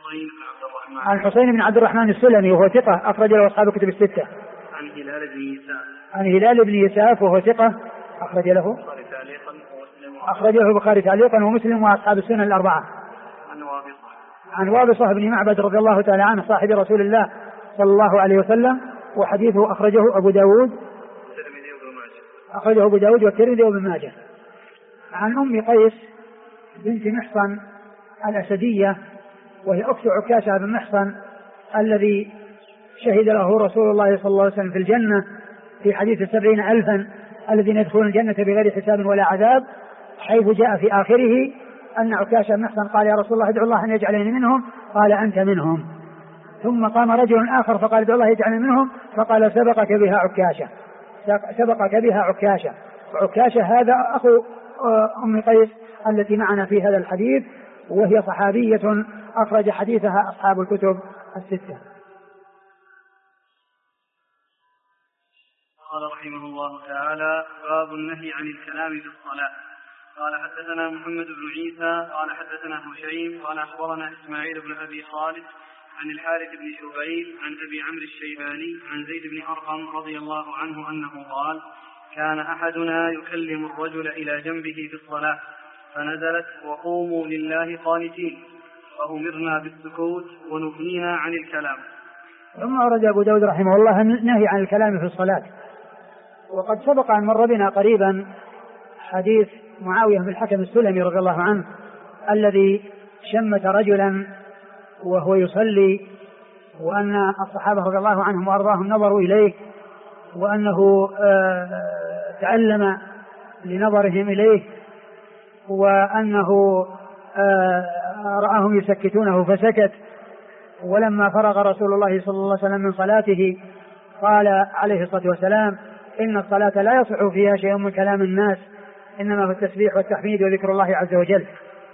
عن حسين بن عبد الرحمن السلمي وهو ثقة أخرج له أصحاب الكتب الستة. عن هلال بن يساف وهو ثقة أخرج له البخاري تعليقا ومسلم وأصحاب السنن الأربعة. عن وابصة بن معبد رضي الله تعالى عنه صاحب رسول الله صلى الله عليه وسلم وحديثه أخرجه أبو داود والترمذي وابن ماجه. عن أم قيس بنت محصن الأسدية وهي أخت عكاشة بن محصن الذي شهد له رسول الله صلى الله عليه وسلم في الجنة في حديث 70,000 الذين يدخلون الجنة بغير حساب ولا عذاب، حيث جاء في آخره أن عكاشة بن محصن قال يا رسول الله ادعو الله أن يجعلني منهم، قال أنت منهم. ثم قام رجل آخر فقال ادعو الله يجعلني منهم، فقال سبقك بها عكاشة. وعكاشة هذا أخو أم قيس التي معنا في هذا الحديث، وهي صحابية أخرج حديثها أصحاب الكتب الستة. قال رحمه الله تعالى: باب النهي عن الكلام في الصلاة. قال حدثنا محمد بن عيسى قال حدثنا هشيم قال أخبرنا إسماعيل بن أبي خالد عن الحارث بن شبيب عن أبي عمرو الشيباني عن زيد بن أرقم رضي الله عنه أنه قال: كان أحدنا يكلم الرجل إلى جنبه في الصلاة فنزلت وقوموا لله قانتين فأمرنا بالسكوت ونهينا عن الكلام. ثم أورد أبو داود رحمه الله النهي عن الكلام في الصلاة. وقد سبق أن مر بنا قريبا حديث معاوية بن الحكم السلمي رضي الله عنه الذي شمت رجلا وهو يصلي، وأن الصحابة رضي الله عنهم وأرضاهم نظروا إليه، وأنه تعلم لنظرهم إليه، وأنه رآهم يسكتونه فسكت. ولما فرغ رسول الله صلى الله عليه وسلم من صلاته قال عليه الصلاة والسلام: إن الصلاة لا يصح فيها شيء من كلام الناس، إنما في التسبيح والتحميد وذكر الله عز وجل.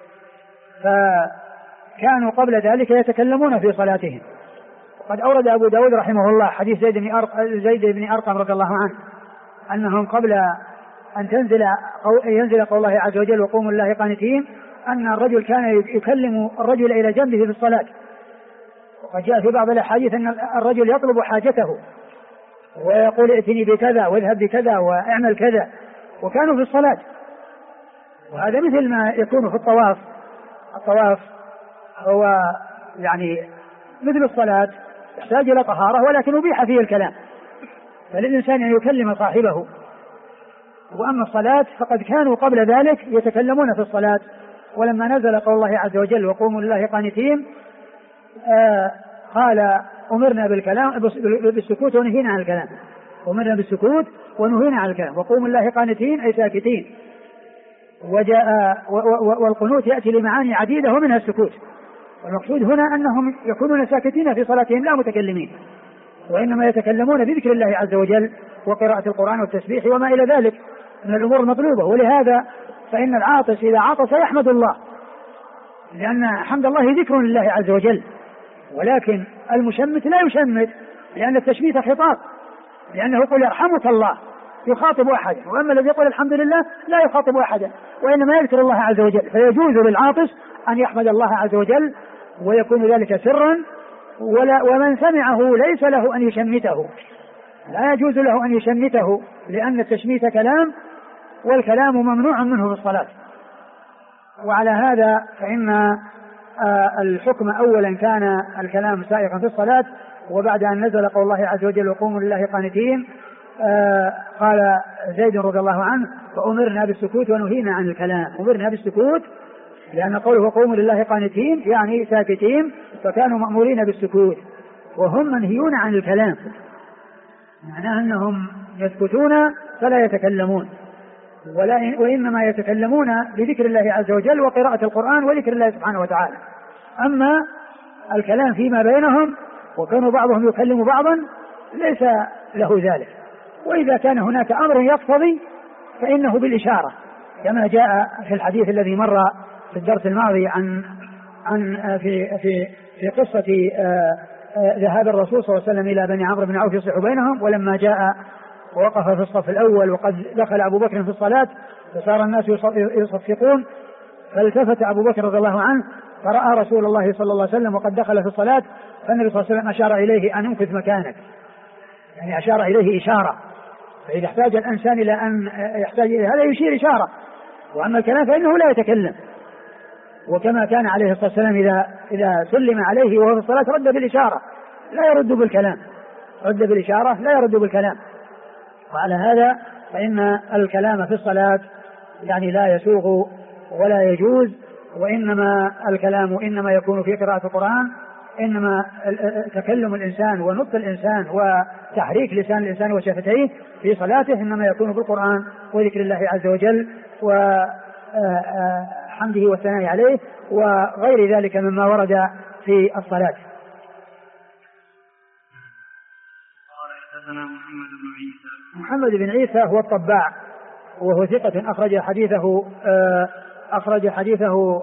فكانوا قبل ذلك يتكلمون في صلاتهم. وقد أورد أبو داود رحمه الله حديث زيد بن أرقم رضي الله عنه أنهم قبل أن ينزل قول الله عز وجل وقوموا لله قانتين أن الرجل كان يكلم الرجل إلى جنبه في الصلاة. وقد جاء في بعض الأحاديث أن الرجل يطلب حاجته ويقول ائتني بكذا واذهب بكذا واعمل كذا، وكانوا في الصلاة. وهذا مثل ما يكون في الطواف هو يعني مثل الصلاة يحتاج إلى طهارة ولكن أبيح فيه الكلام، فللإنسان أن يكلم صاحبه. وأما الصلاة فقد كانوا قبل ذلك يتكلمون في الصلاة، ولما نزل قول الله عز وجل وقوموا لله قانتين قال أمرنا بالسكوت ونهينا عن الكلام. أمرنا بالسكوت ونهينا عن الكلام. وقوموا لله قانتين أي ساكتين. والقنوت يأتي لمعاني عديدة ومنها السكوت، والمقصود هنا أنهم يكونون ساكتين في صلاتهم لا متكلمين، وإنما يتكلمون بذكر الله عز وجل وقراءة القرآن والتسبيح وما إلى ذلك من الأمور المطلوبة. ولهذا فإن العاطس إذا عطس يحمد الله، لأن حمد الله ذكر لله عز وجل. ولكن المشمت لا يشمت، لأن التشميت خطاب، لأنه يقول يرحمك الله يخاطب أحدا، وأما الذي يقول الحمد لله لا يخاطب أحدا وإنما يذكر الله عز وجل. فيجوز للعاطس أن يحمد الله عز وجل ويكون ذلك سرا، ومن سمعه ليس له أن يشمته، لا يجوز له أن يشمته، لأن التشميت كلام والكلام ممنوع منه في الصلاة. وعلى هذا فإن الحكم أولا كان الكلام سائغا في الصلاة، وبعد أن نزل قول الله عز وجل وقوموا لله قانتين قال زيد رضي الله عنه: فأمرنا بالسكوت ونهينا عن الكلام. أمرنا بالسكوت لأن قوله وقوموا لله قانتين يعني ساكتين، فكانوا مأمورين بالسكوت وهم منهيون عن الكلام، معناه أنهم يسكتون فلا يتكلمون، وإنما يتكلمون بذكر الله عز وجل وقراءة القرآن وذكر الله سبحانه وتعالى. أما الكلام فيما بينهم وكانوا بعضهم يكلم بعضا ليس له ذلك. وإذا كان هناك أمر يقتضي فإنه بالإشارة، كما جاء في الحديث الذي مر في الدرس الماضي عن في قصة ذهاب الرسول صلى الله عليه وسلم إلى بني عمرو بن عوف يصلح بينهم، ولما جاء ووقف في الصف الأول وقد دخل أبو بكر في الصلاة فصار الناس يصفقون، فالتفت أبو بكر رضي الله عنه فرأى رسول الله صلى الله عليه وسلم وقد دخل في الصلاة، فالنبي صلى الله عليه وسلم أشار إليه أن امكث مكانك، يعني أشار إليه إشارة. فإذا احتاج الإنسان إلى أن يحتاج إلى هذا يشير إشارة، وأما الكلام فإنه لا يتكلم. وكما كان عليه الصلاة والسلام إذا سلم عليه وهو في الصلاة رد بالإشارة لا يرد بالكلام، رد بالإشارة لا يرد بالكلام. وعلى هذا فإن الكلام في الصلاة يعني لا يسوغ ولا يجوز، وإنما الكلام إنما يكون في قراءة القرآن، إنما تكلم الإنسان ونطق الإنسان وتحريك لسان الإنسان وشفتيه في صلاته إنما يكون بالقرآن وذكر الله عز وجل وحمده والثناء عليه وغير ذلك مما ورد في الصلاة. محمد بن عيسى هو الطباع، وهو ثقة أخرج حديثه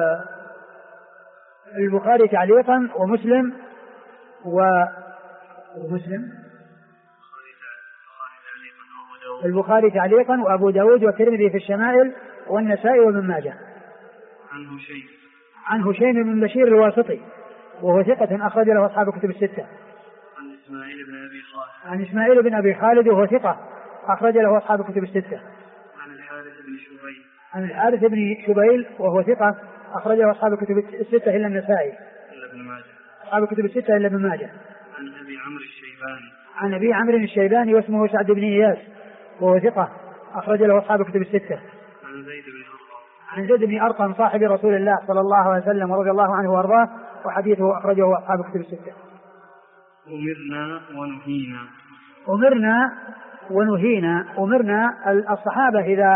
البخاري تعليقا ومسلم البخاري تعليقا وأبو داود والترمذي في الشمائل والنسائي وابن ماجه. عن هشيم بن بشير الواسطي وهو ثقة أخرج له أصحاب الكتب الستة. عن إسماعيل بن أبي خالد وهو ثقة أخرج له أصحاب الكتب الستة. عن الحارث بن شبيل وهو ثقة أخرج له أصحاب الكتب الستة إلا النسائي. أصحاب الكتب الستة إلا ابن ماجه. عن أبي عمرو الشيباني واسمه سعد بن إياس وهو ثقة أخرج له أصحاب الكتب الستة. عن زيد بن أرقم صاحب رسول الله صلى الله عليه وسلم ورضي الله عنه وأرضاه وحديثه أخرجه أصحاب الكتب الستة. أمرنا الصحابة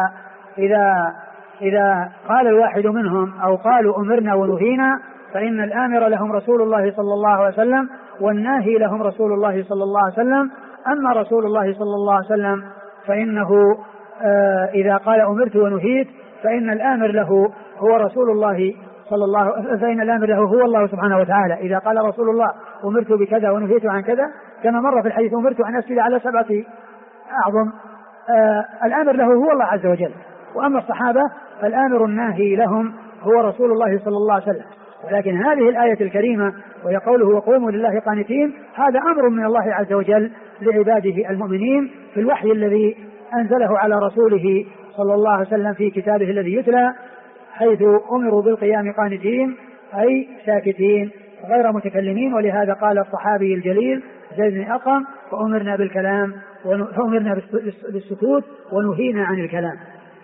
إذا قال الواحد منهم أو قالوا أمرنا ونهينا فإن الآمر لهم رسول الله صلى الله عليه وسلم والناهي لهم رسول الله صلى الله عليه وسلم. أما رسول الله صلى الله عليه وسلم فإنه إذا قال أمرت ونهيت فإن الآمر له هو رسول الله فإن الآمر له هو الله سبحانه وتعالى. إذا قال رسول الله أمرت بكذا ونهيت عن كذا كما مر في الحديث أمرت أن أسجد على 7 أعظم، الآمر له هو الله عز وجل. وأما الصحابة فالآمر الناهي لهم هو رسول الله صلى الله عليه وسلم. ولكن هذه الآية الكريمة وهي قوله وقوموا لله قانتين هذا أمر من الله عز وجل لعباده المؤمنين في الوحي الذي أنزله على رسوله صلى الله عليه وسلم في كتابه الذي يتلى، حيث أمروا بالقيام قانتين أي ساكتين غير متكلمين. ولهذا قال الصحابي الجليل زيد بن أرقم فأمرنا بالسكوت ونهينا عن الكلام.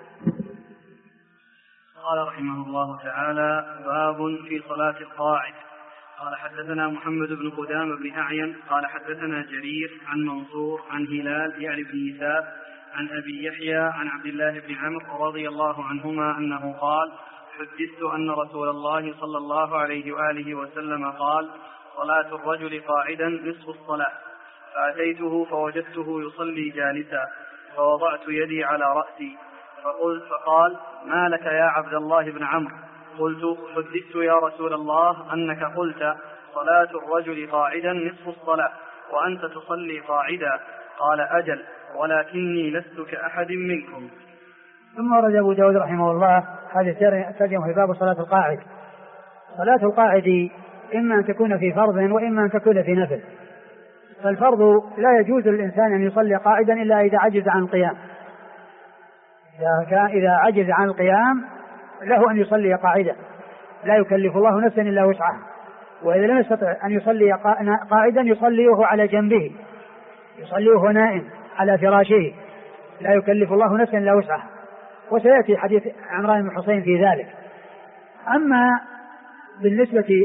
قال رحمه الله تعالى باب في صلاة القاعد. قال حدثنا محمد بن قدامة بن أعين قال حدثنا جرير عن منصور عن هلال يعني بن يساب عن أبي يحيى عن عبد الله بن عمرو رضي الله عنهما أنه قال حدثت أن رسول الله صلى الله عليه وآله وسلم قال صلاة الرجل قاعدا نصف الصلاة، فأتيته فوجدته يصلي جالسا فوضعت يدي على رأسي فقال ما لك يا عبد الله بن عمرو؟ قلت حدثت يا رسول الله أنك قلت صلاة الرجل قاعدا نصف الصلاة وأنت تصلي قاعدا. قال أجل ولكني لست كأحد منكم. ثم ورد أبو داود رحمه الله هذه ترجمة في باب صلاة القاعد. صلاة القاعد إما أن تكون في فرض وإما أن تكون في نفل. فالفرض لا يجوز للإنسان أن يصلي قاعدا إلا إذا عجز عن القيام. إذا عجز عن القيام له أن يصلي قاعدا، لا يكلف الله نفسا إلا وسعها. وإذا لم يستطع أن يصلي قاعدا يصلي وهو على جنبه، يصلي وهو نائم على فراشه، لا يكلف الله نفسا إلا وسعها. وسيأتي حديث عمران بن حسين في ذلك. أما بالنسبة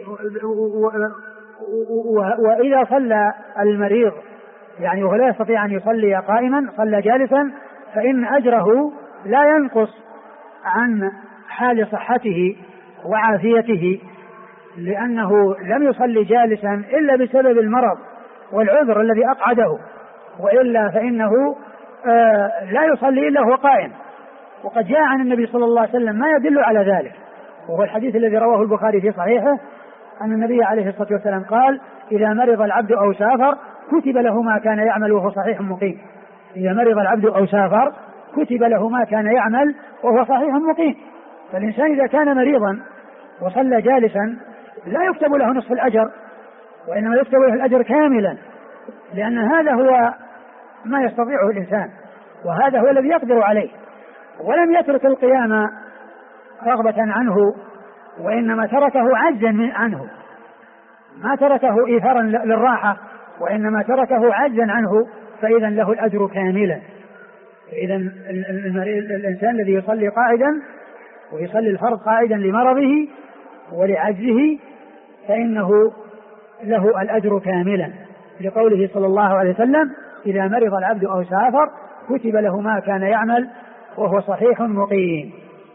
وإذا صلى المريض يعني وهو لا يستطيع أن يصلي قائما صلى جالسا فإن أجره لا ينقص عن حال صحته وعافيته، لأنه لم يصلي جالسا إلا بسبب المرض والعذر الذي أقعده، وإلا فإنه لا يصلي إلا هو قائم. وقد جاء عن النبي صلى الله عليه وسلم ما يدل على ذلك، وهو الحديث الذي رواه البخاري في صحيحه أن النبي عليه الصلاة والسلام قال إذا مرض العبد أو سافر كتب له ما كان يعمل وهو صحيح مقيم. إذا مرض العبد أو سافر كتب له ما كان يعمل وهو صحيح مقيم. فالإنسان إذا كان مريضا وصلى جالسا لا يكتب له نصف الأجر، وإنما يكتب له الأجر كاملا، لأن هذا هو ما يستطيعه الإنسان، وهذا هو الذي يقدر عليه، ولم يترك القيام رغبة عنه، وإنما تركه عجزا عنه، ما تركه إيثارا للراحة، وإنما تركه عجزا عنه، فإذا له الأجر كاملا. إذا الإنسان الذي يصلي قاعدا ويصلي الفرض قاعدا لمرضه ولعجزه فإنه له الأجر كاملا، لقوله صلى الله عليه وسلم: إذا مرض العبد أو سافر كتب له ما كان يعمل وهو صحيح مقيم.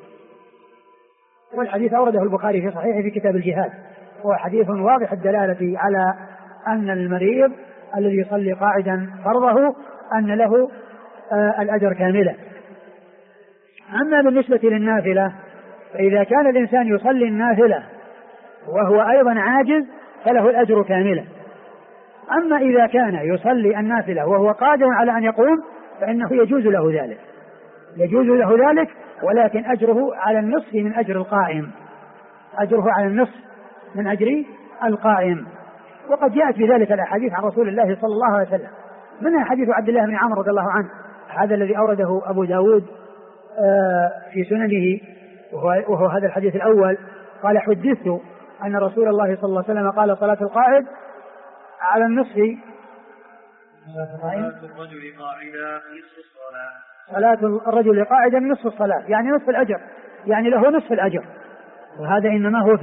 والحديث أورده البخاري في صحيحه في كتاب الجهاد، هو حديث واضح الدلالة على أن المريض الذي يصلي قاعدا فرضه أن له الأجر كاملا. أما بالنسبة للنافلة فإذا كان الإنسان يصلي النافلة وهو أيضا عاجز فله الأجر كاملا. أما إذا كان يصلي النافلة وهو قادر على أن يقوم فإنه يجوز له ذلك، ولكن أجره على النصف من أجر القائم، أجره على النصف من أجر القائم. وقد جاءت في ذلك الأحاديث عن رسول الله صلى الله عليه وسلم، منها حديث عبد الله بن عمرو رضي الله عنه، هذا الذي أورده أبو داود في سننه، وهو هذا الحديث الأول. قال: حدثت أن رسول الله صلى الله عليه وسلم قال: صلاة القاعد على النصف، صلاة الرجل قاعدا نصف الصلاة، يعني نصف الأجر، يعني له نصف الأجر. وهذا إنما هو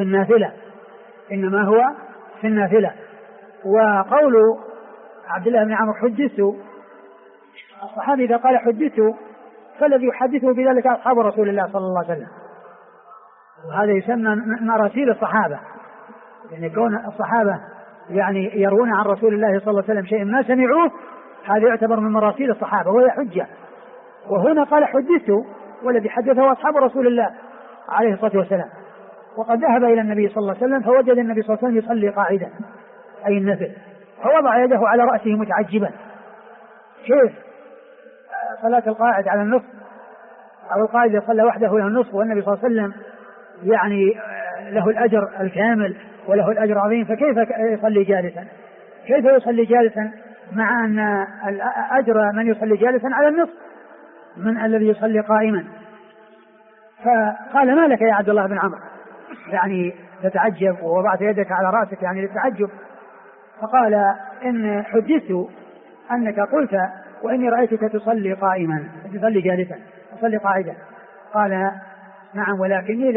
في النافلة. وقول عبد الله بن عمرو حدثت، الصحابي إذا قال حدثت فالذي يحدثه بذلك أصحاب رسول الله صلى الله عليه وسلم، وهذا يسمى مراسيل الصحابة، يعني كون الصحابة يعني يروون عن رسول الله صلى الله عليه وسلم شيء ما سمعوه، هذا يعتبر من مراسيل الصحابة وهي حجة. وهنا قال حدثت، والذي حدثه أصحاب رسول الله عليه الصلاة والسلام. وقد ذهب إلى النبي صلى الله عليه وسلم فوجد النبي صلى الله عليه وسلم يصلي قاعدا أي النفل، فوضع يده على رأسه متعجبا: كيف صلاة القاعد على النصف، أو القاعد يصلى وحده له النصف والنبي صلى الله عليه وسلم يعني له الأجر الكامل وله الأجر العظيم، فكيف يصلي جالسا مع أن أجر من يصلي جالسا على النصف من الذي يصلي قائما؟ فقال: ما لك يا عبد الله بن عمرو، يعني تتعجب ووضعت يدك على رأسك يعني للتعجب. فقال: إن حدثت أنك قلت وإني رأيتك تصلي قائما، تصلي جالسا، تصلي قاعدا. قال: نعم ولكني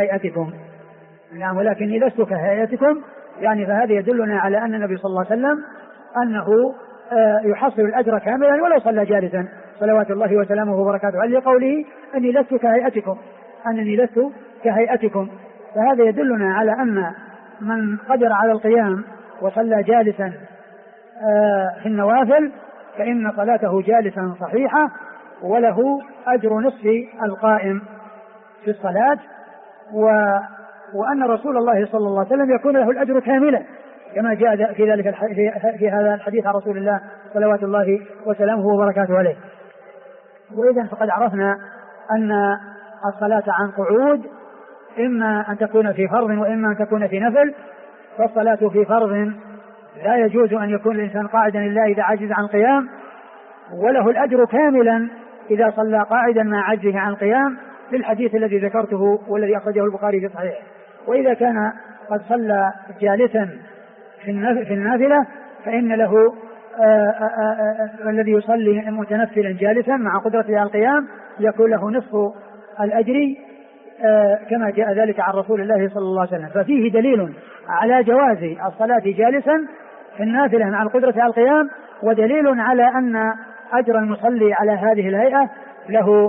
لست كهيئتكم، يعني فهذا يدلنا على أن النبي صلى الله عليه وسلم أنه يحصل الأجر كاملا ولو صلى جالسا صلوات الله وسلامه وبركاته عليه، قوله: أني لست كهيئتكم. فهذا يدلنا على أن من قدر على القيام وصلى جالسا في النوافل فإن صلاته جالسا صحيحة، وله أجر نصف القائم في الصلاة، وأن رسول الله صلى الله عليه وسلم يكون له الأجر كاملا كما جاء في ذلك في هذا الحديث عن رسول الله صلوات الله وسلامه وبركاته عليه. وإذا فقد عرفنا أن الصلاة عن قعود إما أن تكون في فرض وإما أن تكون في نفل. فالصلاة في فرض لا يجوز أن يكون الإنسان قاعدا إلا إذا عجز عن قيام، وله الأجر كاملا إذا صلى قاعدا مع عجزه عن قيام، للحديث الذي ذكرته والذي أخرجه البخاري في صحيحه. وإذا كان قد صلى جالسا في النافلة فإن له الذي يصلي متنفلا جالسا مع قدرته على القيام يكون له نصف الأجر كما جاء ذلك عن رسول الله صلى الله عليه وسلم. ففيه دليل على جواز الصلاة جالسا في النافلة مع القدرة على القيام، ودليل على أن أجر المصلي على هذه الهيئة له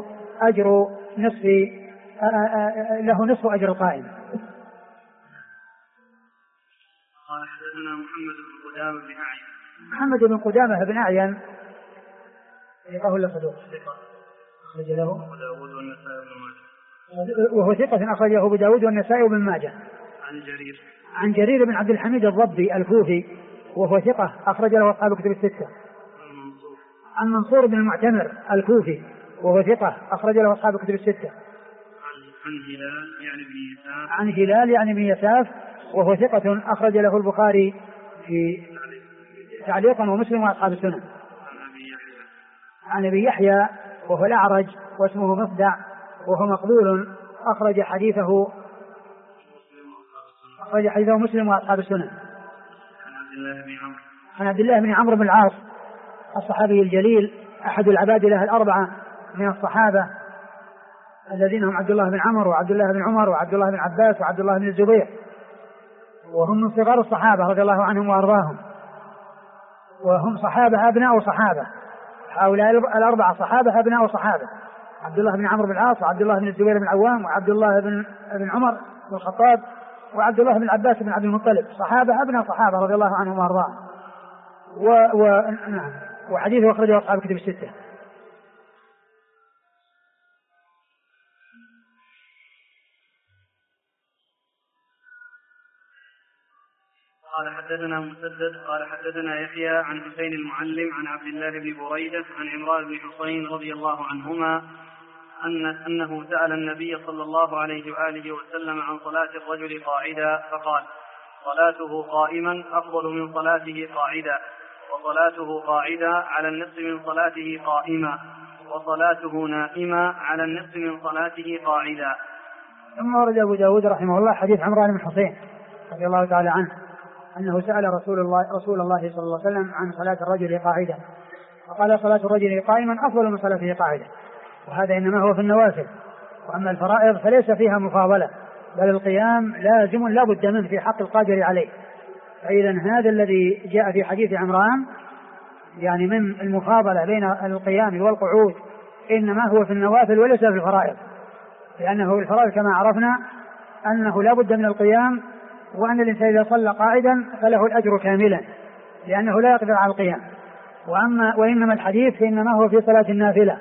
نصف أجر القائم. قال: حدثنا محمد بن قدامة بن أعين ثقة له صدوق أخرج له وهو ثقة أخرجه أبو داود والنسائي وابن ماجه. عن جرير بن عبد الحميد الضبي الكوفي وهو ثقة أخرج له أصحاب كتب الستة. عن منصور بن المعتمر الكوفي وهو ثقة أخرج له أصحاب كتب الستة. عن هلال يعني بن يساف وهو ثقة أخرج له البخاري في تعليقا ومسلم وأصحاب السنن. عن أبي يحيى وهو الأعرج واسمه مصدع وهو مقبول أخرج حديثه مسلم وأصحاب السنن. عن عبد الله بن عمرو بن العاص الصحابي الجليل أحد العبادلة الأربعة من الصحابة الذين هم عبد الله بن عمرو وعبد الله بن عمر وعبد الله بن عباس وعبد الله بن الزبير، وهم من صغار الصحابة رضي الله عنهم وأرضاهم، وهم صحابة أبناء صحابة. هؤلاء الأربعة صحابة أبناء صحابة، عبد الله بن عمرو بن العاص وعبد الله بن الزبير بن العوام وعبد الله بن عمر بن الخطاب وعبد الله بن عباس بن عبد المطلب، صحابة أبناء صحابة رضي الله عنهم وأرضاهم. وحديثه أخرجه أصحاب الكتب الستة. قال حدثنا مسدد قال حدثنا يحيى عن حسين المعلم عن عبد الله بن بريدة عن عمران بن حسين رضي الله عنهما أنه سأل النبي صلى الله عليه وآله وسلم عن صلاة الرجل قاعدا فقال: صلاته قائما أفضل من صلاته قاعدا، وصلاته قاعدا على النصف من صلاته قائما، وصلاته نائما على النصف من صلاته قاعدا. ثم ورد أبو داود رحمه الله حديث عمران بن حسين رضي الله تعالى عنه أنه سأل رسول الله صلى الله عليه وسلم عن صلاة الرجل قاعدا فقال: صلاة الرجل قائما أفضل من صلاته قاعدا. وهذا إنما هو في النوافل، وأما الفرائض فليس فيها مفاضلة، بل القيام لازم لا بد منه في حق القادر عليه. فإذا هذا الذي جاء في حديث عمران يعني من المفاضلة بين القيام والقعود إنما هو في النوافل وليس في الفرائض، لأنه الفرائض كما عرفنا أنه لا بد من القيام، وأن الإنسان إذا صلى قاعدا فله الأجر كاملا لأنه لا يقدر على القيام. وإنما الحديث فإنما هو في صلاة النافلة،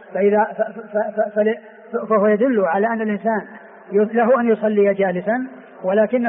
فهو يدل على أن الإنسان له أن يصلي جالسا ولكن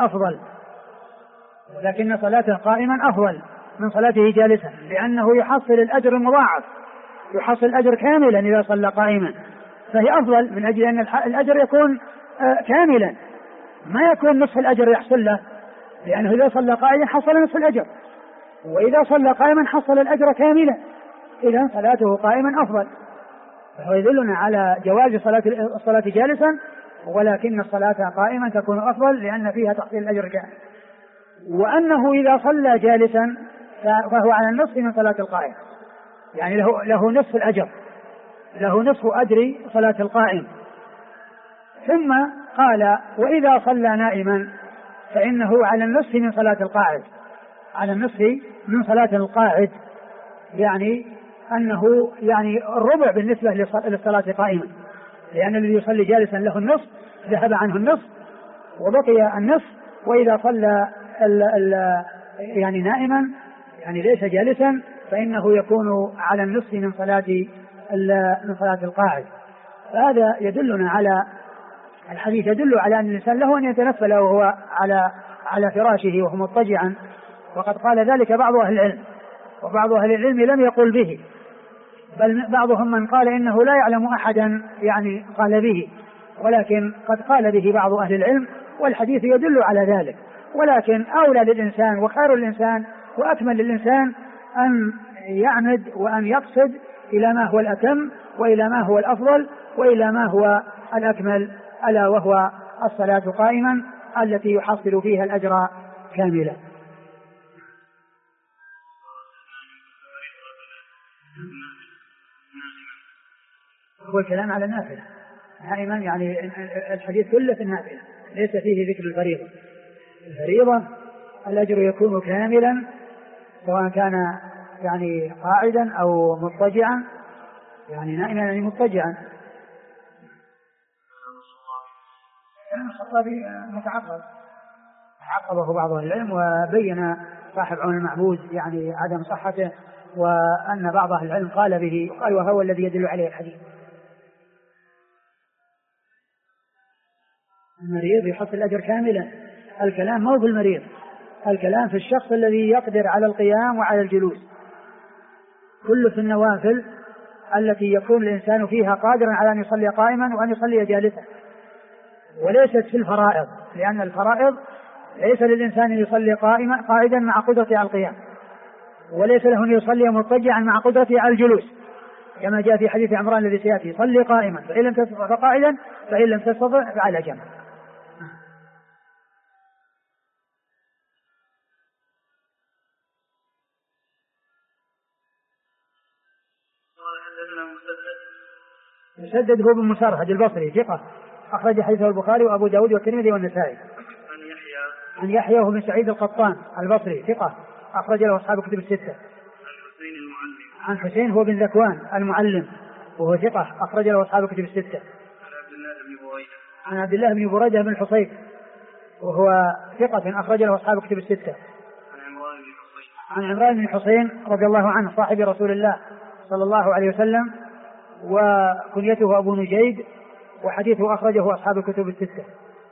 صلاته قائما أفضل من صلاته جالسا، لأنه يحصل الأجر المضاعف، يحصل الأجر كاملا إذا صلى قائما، فهي أفضل من أجل أن الأجر يكون كاملا، ما يكون نصف الأجر يحصل له، لأنه إذا صلى قائما حصل نصف الأجر، وإذا صلى قائما حصل الأجر كاملا، إذن صلاته قائما أفضل. فهو يدلنا على جواز الصلاة جالسا، ولكن الصلاة قائما تكون أفضل لأن فيها تحصيل الأجر كامل. وأنه إذا صلى جالسا فهو على النصف من صلاة القائم، يعني له نصف الأجر، له نصف أجر صلاة القائم. ثم قال: وإذا صلى نائما فإنه على النصف من صلاة القاعد، على النصف من صلاة القاعد، يعني أنه يعني الربع بالنسبة للصلاة قائما، لأن الذي يصلي جالسا له النصف، ذهب عنه النصف وبقي النصف. وإذا صلى يعني نائما يعني ليس جالسا فإنه يكون على النصف من صلاة القاعد. فهذا يدلنا على الحديث، يدل على أن الإنسان له أن يتنفل وهو على فراشه وهو مضطجعا، وقد قال ذلك بعض أهل العلم، وبعض أهل العلم لم يقل به، بل بعضهم من قال إنه لا يعلم أحدا يعني قال به، ولكن قد قال به بعض أهل العلم، والحديث يدل على ذلك. ولكن أولى للإنسان وخير الإنسان وأكمل للإنسان أن يعمد وأن يقصد إلى ما هو الأتم وإلى ما هو الأفضل وإلى ما هو الأكمل، ألا وهو الصلاة قائما التي يحصل فيها الأجر كاملا. هو الكلام على النافلة دائما، يعني الحديث كله في النافلة، ليس فيه ذكر الفريضة. الفريضة الأجر يكون كاملا سواء كان يعني قاعدا أو مضطجعا، يعني نائما يعني مضطجعا. الخطابي عقبه بعض العلم وبين صاحب عون المعبود يعني عدم صحته، وأن بعض أهل العلم قال به، قال وهو الذي يدل عليه الحديث. المريض يحصل الأجر كاملا، الكلام مو في المريض، الكلام في الشخص الذي يقدر على القيام وعلى الجلوس. كل في النوافل التي يكون الإنسان فيها قادرا على أن يصلي قائما وأن يصلي جالسا، وليست في الفرائض، لأن الفرائض ليس للإنسان أن يصلي قائدا مع قدرته على القيام، وليس له أن يصلي مضطجعا مع قدرته على الجلوس، كما جاء في حديث عمران الذي سيأتي: صلي قائما فإن لم تستطع فقاعدا فإن لم تستطع فعلى جنب. مسدد هو بن مسرهد البصري ثقة أخرج حديثه البخاري وأبو داود والترمذي والنسائي. عن يحيى بن سعيد القطان البصري ثقة أخرج له أصحاب الكتب الستة. عن حسين هو بن ذكوان المعلم وهو ثقة أخرج له أصحاب الكتب الستة. عن عبد الله بن بريدة بن الحصيب وهو ثقة أخرج له أصحاب الكتب الستة. عن عمران بن حسين رضي الله عنه صاحب رسول الله صلى الله عليه وسلم وكنيته أبو نجيد وحديثه أخرجه أصحاب الكتب الستة.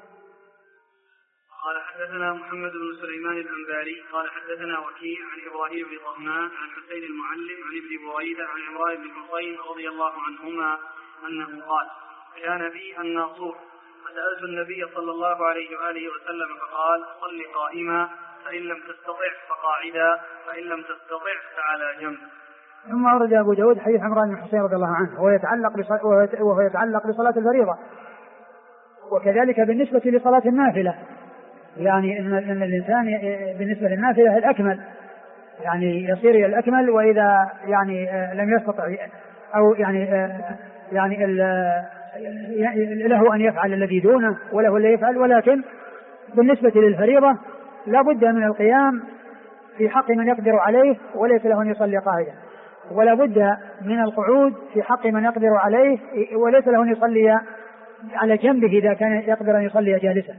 قال حدثنا محمد بن سليمان الأنباري قال حدثنا وكيع عن إبراهيم بن طهمان عن حسين المعلم عن ابن بريدة عن عمران بن حسين رضي الله عنهما أنه قال: كان بي الناصور فسألت النبي صلى الله عليه وآله وسلم فقال: صل قائما فإن لم تستطع فقاعدا فإن لم تستطع فعلى جنب. ثم أورد أبو داود حديث عمران بن حسين رضي الله عنه وهو يتعلق بصلاة الفريضة، وكذلك بالنسبة لصلاة النافلة، يعني إن الإنسان بالنسبة للنافلة الأكمل، يعني يصير إلى الأكمل، وإذا يعني لم يستطع أو يعني له أن يفعل الذي دونه وله اللي يفعل، ولكن بالنسبة للفريضة لا بد من القيام في حق من يقدر عليه وليس له أن يصلي قاعدا، ولا بد من القعود في حق من يقدر عليه وليس له أن يصلي على جنبه إذا كان يقدر أن يصلي جالسا.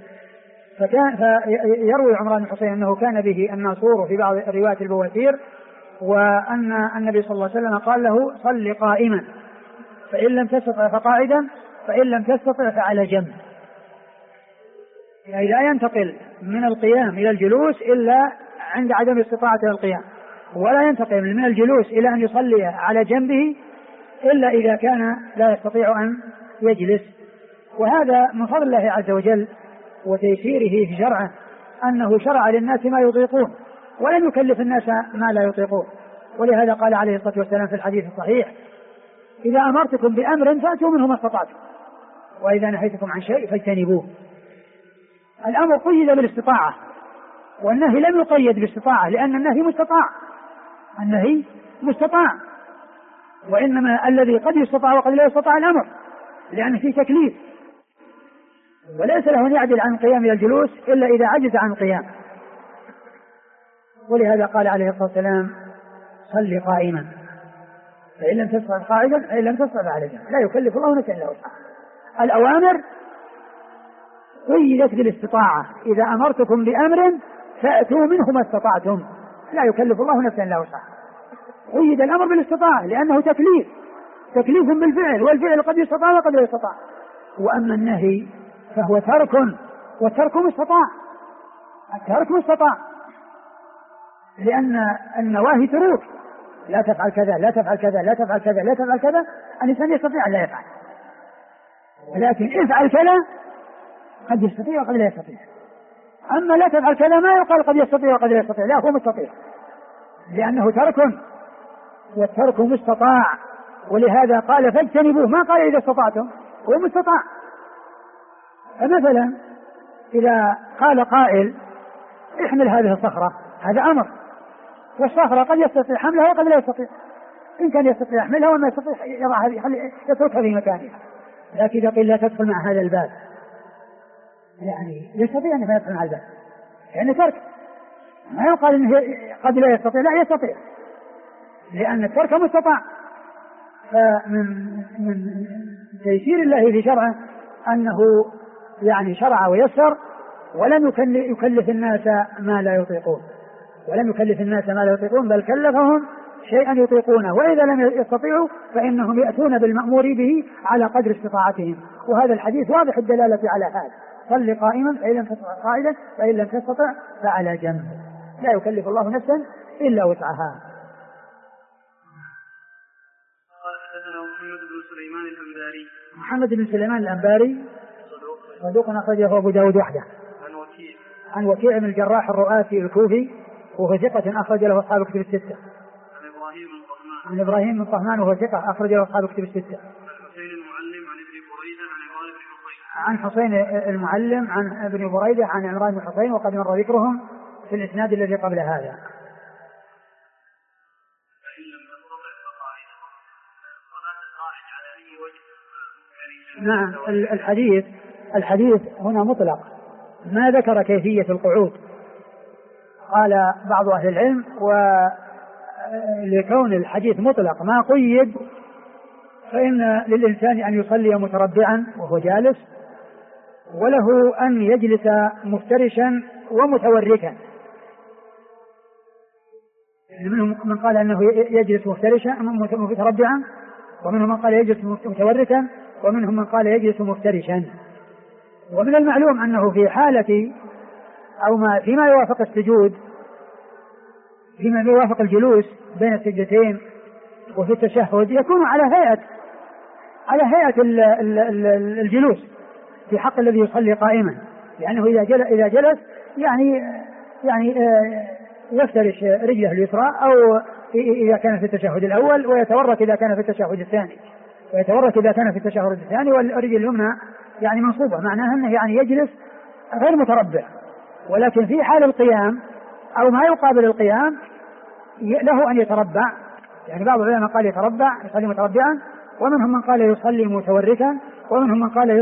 فيروي عمران بن حسين أنه كان به الناصور في بعض روايات البواتير، وأن النبي صلى الله عليه وسلم قال له: صل قائما فإن لم تستطع فقاعدا فإن لم تستطع فعلى جنب. يعني لا ينتقل من القيام إلى الجلوس إلا عند عدم استطاعة القيام، ولا ينتقل من الجلوس إلى أن يصلي على جنبه إلا إذا كان لا يستطيع أن يجلس. وهذا من فضل الله عز وجل وتيسيره في شرعه أنه شرع للناس ما يطيقون ولم يكلف الناس ما لا يطيقون. ولهذا قال عليه الصلاة والسلام في الحديث الصحيح: إذا أمرتكم بأمر فأتوا منه ما استطعتم وإذا نهيتكم عن شيء فاجتنبوه. الأمر قيد بالاستطاعة والنهي لم يقيد بالاستطاعة، لأن النهي مستطاع، النهي مستطاع، وإنما الذي قد يستطاع وقد لا يستطاع الأمر، لأن فيه تكليف، وليس له أن يعدل عن القيام إلى الجلوس إلا إذا عجز عن القيام. ولهذا قال عليه الصلاة والسلام: صل قائما فإن لم تستطع قاعدا فإن لم تستطع فعلى جنب. لا يكلف الله نفسا إلا وسعها. الأوامر قيدت بالاستطاعة: إذا أمرتكم بأمر فأتوا منه ما استطعتم. لا يكلف الله نفسا إلا وسعها. قيد الأمر بالاستطاعة لأنه تكليف بالفعل، والفعل قد يستطاع وقد لا يستطاع. وأما النهي فهو ترك، والترك مستطاع، الترك مستطاع، لأن النواهي تروك: لا تفعل كذا لا تفعل كذا لا تفعل كذا لا تفعل كذا. الإنسان يستطيع أن لا يفعل، ولكن افعل كذا قد يستطيع وقد لا يستطيع. أما لا تفعل كذا ما يقال قد يستطيع وقد لا يستطيع، لا، هو مستطيع لأنه ترك، والترك مستطاع. ولهذا قال: فاجتنبوه، ما قال إذا استطعتم، هو مستطاع. فمثلا إذا قال قائل: احمل هذه الصخرة، هذا أمر، والصخرة قد يستطيع حملها وقد لا يستطيع، إن كان يستطيع يحملها وما يستطيع يتركها في مكانها. لكن إذا قيل لا تدخل مع هذا الباب، يعني يستطيع أن يدخل مع الباب، يعني ترك، ما يقال إنه قد لا يستطيع، لا، يستطيع، لأن الترك مستطاع. فمن تيسير الله في شرعه أنه يعني شرع ويسر، ولم يكلف الناس ما لا يطيقون، ولم يكلف الناس ما لا يطيقون، بل كلفهم شيئا يطيقونه، وإذا لم يستطيعوا فإنهم يأتون بالمأمور به على قدر استطاعتهم. وهذا الحديث واضح الدلالة على هذا: صل قائما فإن لم تستطع قاعدا فإن لم تستطع فعلى جنب. لا يكلف الله نفسا إلا وسعها. قال حدثنا محمد بن سليمان الأنباري. محمد بن سليمان الأنباري صدوق أخرجه أبو داود وحده. عن وكيع بن الجراح الرؤاسي الكوفي وهو ثقة أخرج له أصحاب كتب الستة. عن إبراهيم بن طهمان وهو ثقة أخرج له أصحاب كتب الستة. عن حسين المعلم عن ابن بريدة عن عمران بن حسين وقد مر ذكرهم في الإسناد الذي قبل هذا. نعم الحديث هنا مطلق ما ذكر كيفية القعود. قال بعض أهل العلم ولكون الحديث مطلق ما قيد فإن للإنسان أن يصلي متربعا وهو جالس وله أن يجلس مفترشا ومتوركا. منهم من قال أنه يجلس مفترشا متربعا ومنهم من قال يجلس متوركا ومنهم من قال يجلس مفترشا. ومن المعلوم أنه في حالة أو فيما يوافق السجود فيما يوافق الجلوس بين السجدتين وفي التشهد يكون على هيئة الجلوس في حق الذي يصلي قائما لأنه إذا جلس يعني يفترش رجله اليسرى أو إذا كان في التشهد الأول ويتورك إذا كان في التشهد الثاني والرجل اليمنى يعني منصوبة معناها أنه يعني يجلس غير متربع. ولكن في حال القيام أو ما يقابل القيام له أن يتربع. يعني بعض العلماء قال يصلي متربعا ومنهم من قال يصلي متوركا ومنهم من قال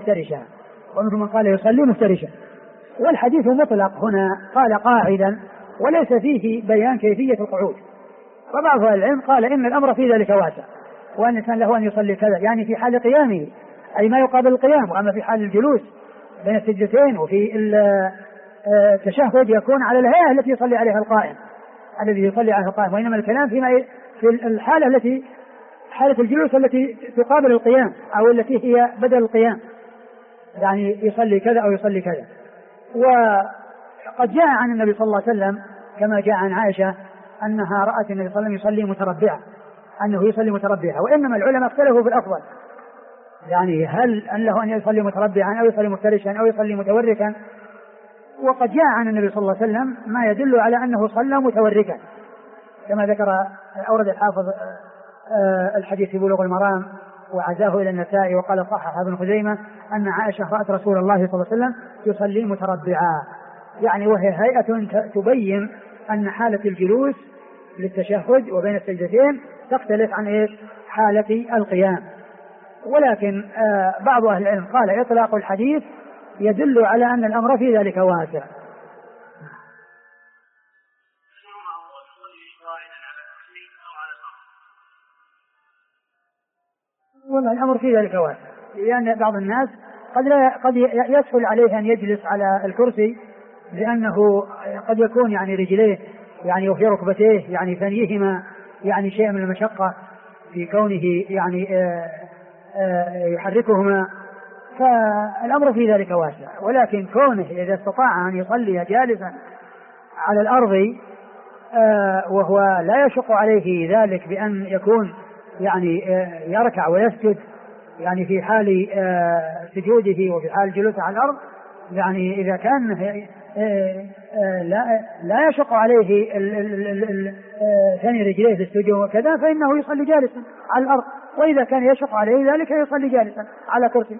يصلي مفترشا والحديث مطلق هنا قال قاعدا وليس فيه بيان كيفية القعود. وبعض العلم قال إن الأمر في ذلك واسع وأن الإنسان له أن يصلي كذا يعني في حال قيامه أي ما يقابل القيام. وأما في حال الجلوس بين السجدتين وفي التشهد يكون على الهيئة التي يصلي عليها القائم وإنما الكلام في الحالة التي حالة الجلوس التي تقابل القيام أو التي هي بدل القيام يعني يصلي كذا أو يصلي كذا. وقد جاء عن النبي صلى الله عليه وسلم كما جاء عن عائشة أنها رأت النبي صلى الله عليه وسلم يصلي متربعا وإنما العلماء اختلفوا في الأفضل يعني هل أن له أن يصلي متربعا أو يصلي مفترشا أو يصلي متوركا. وقد جاء عن النبي صلى الله عليه وسلم ما يدل على أنه صلى متوركا كما ذكر أورد الحافظ الحديث في بلوغ المرام وعزاه إلى النسائي وقال صحح ابن خزيمة أن عائشة رأت رسول الله صلى الله عليه وسلم يصلي متربعا يعني وهي هيئة تبين أن حالة الجلوس للتشهد وبين السجدتين تختلف عن حالة القيام. ولكن بعض أهل العلم قال إطلاق الحديث يدل على أن الأمر في ذلك واسع. والله الأمر في ذلك واسع لأن بعض الناس قد يسهل عليه أن يجلس على الكرسي لأنه قد يكون يعني رجليه يعني وفي ركبتيه يعني ثنيهما يعني شيء من المشقة في كونه يعني يحركهما فالأمر في ذلك واسع. ولكن كونه إذا استطاع أن يصلي جالسا على الأرض وهو لا يشق عليه ذلك بأن يكون يعني يركع ويسجد يعني في حال سجوده وفي حال جلوسه على الأرض يعني إذا كان لا يشق عليه ثاني رجليه في السجود وكذا فإنه يصلي جالسا على الأرض. وإذا كان يشق عليه ذلك يصلي جالسا على كرسي.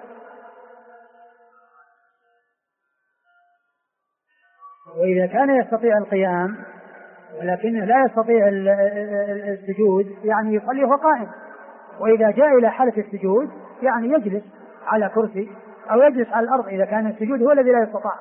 وإذا كان يستطيع القيام ولكنه لا يستطيع السجود يعني يصلي وهو قائم. وإذا جاء إلى حالة السجود يعني يجلس على كرسي أو يجلس على الأرض إذا كان السجود هو الذي لا يستطاع.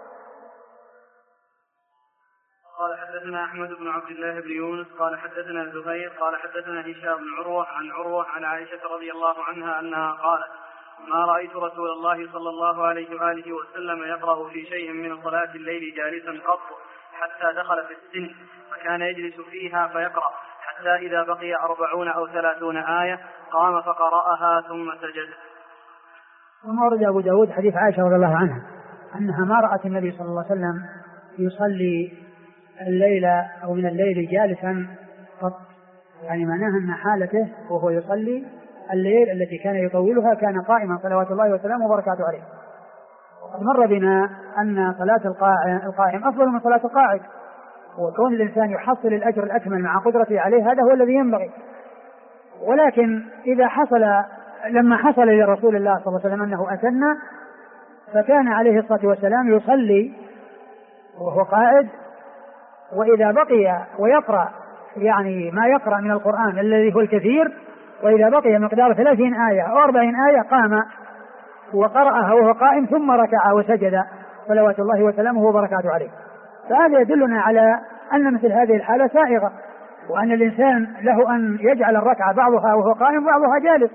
قال حدثنا أحمد بن عبد الله بن يونس قال حدثنا الزهير قال حدثنا هشام بن عروة عن عائشة رضي الله عنها أنها قالت ما رأيت رسول الله صلى الله عليه وآله وسلم يقرأ في شيء من صلاة الليل جالسا قط حتى دخل في السن فكان يجلس فيها فيقرأ حتى إذا بقي 40 أو 30 آية قام فقرأها ثم سجد. ثم ورد أبو داود حديث عائشة رضي الله عنها أنها ما رأت النبي صلى الله عليه وسلم يصلي الليل أو من الليل جالسا قط يعني معناها أن حالته وهو يصلي الليل التي كان يطولها كان قائما صلوات الله وسلامه وبركاته عليه. وقد مر بنا أن صلاة القائم أفضل من صلاة القاعد، وكون الإنسان يحصل الأجر الأكمل مع قدرته عليه هذا هو الذي ينبغي. ولكن إذا لما حصل لرسول الله صلى الله عليه وسلم أنه أتن، فكان عليه الصلاة والسلام يصلي وهو قاعد، وإذا بقي ويقرأ يعني ما يقرأ من القرآن الذي هو الكثير، وإذا بقي مقدار 30 آية أو 40 آية قام وقرأها وهو قائم ثم ركع وسجد صلوات الله وسلامه وبركاته عليه. فهذا يدلنا على أن مثل هذه الحالة سائغة، وأن الإنسان له أن يجعل الركعة بعضها وهو قائم وبعضها جالس،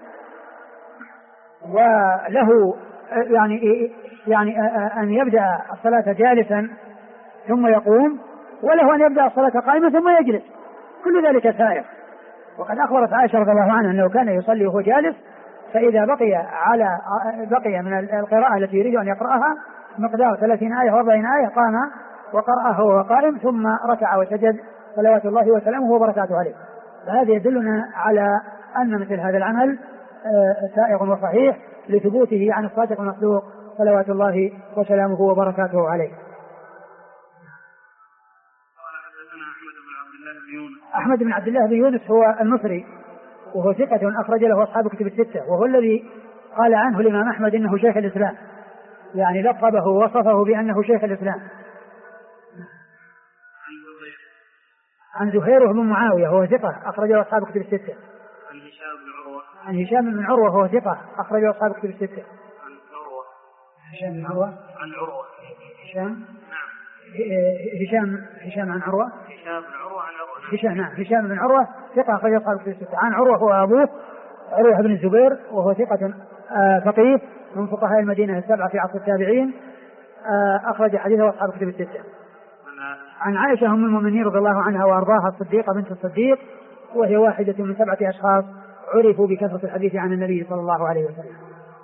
وله يعني أن يبدأ الصلاة جالسا ثم يقوم، وله أن يبدأ الصلاة قائما ثم يجلس، كل ذلك سائغ. وقد أخبرت عائشة رضي الله عنها أنه كان يصلي وهو جالس، فإذا بقي من القراءة التي يريد أن يقرأها مقدار 30 آية و40 آية قام وقرأها وهو قائم ثم ركع وسجد صلوات الله وسلامه وبركاته عليه. فهذا يدلنا على أن مثل هذا العمل سائغ وصحيح لثبوته عن الصادق المصدوق صلوات الله وسلامه وبركاته عليه. أحمد بن عبد الله بن يونس هو المصري، وهو ثقة أخرج له أصحاب كتب الستة، وهو الذي قال عنه الإمام أحمد إنه شيخ الإسلام، يعني لقبه ووصفه بأنه شيخ الإسلام. عن زهير بن معاوية وهو ثقة أخرج له أصحاب كتب الستة. عن هشام بن عروة وهو ثقة أخرج له أصحاب كتب الستة. هشام بن عروة عن عروة هشام عن عروة هشام بن عروة ثقة أخرج له أصحاب كتب الستة. عن عروة هو أبوه عروة بن الزبير، وهو ثقة فقيه من فقهاء المدينة السبعة في عصر التابعين، أخرج حديثه أصحاب كتب الستة. عن عائشة أم المؤمنين رضي الله عنها وأرضاها الصديقة بنت الصديق، وهي واحدة من 7 أشخاص عرفوا بكثرة الحديث عن النبي صلى الله عليه وسلم.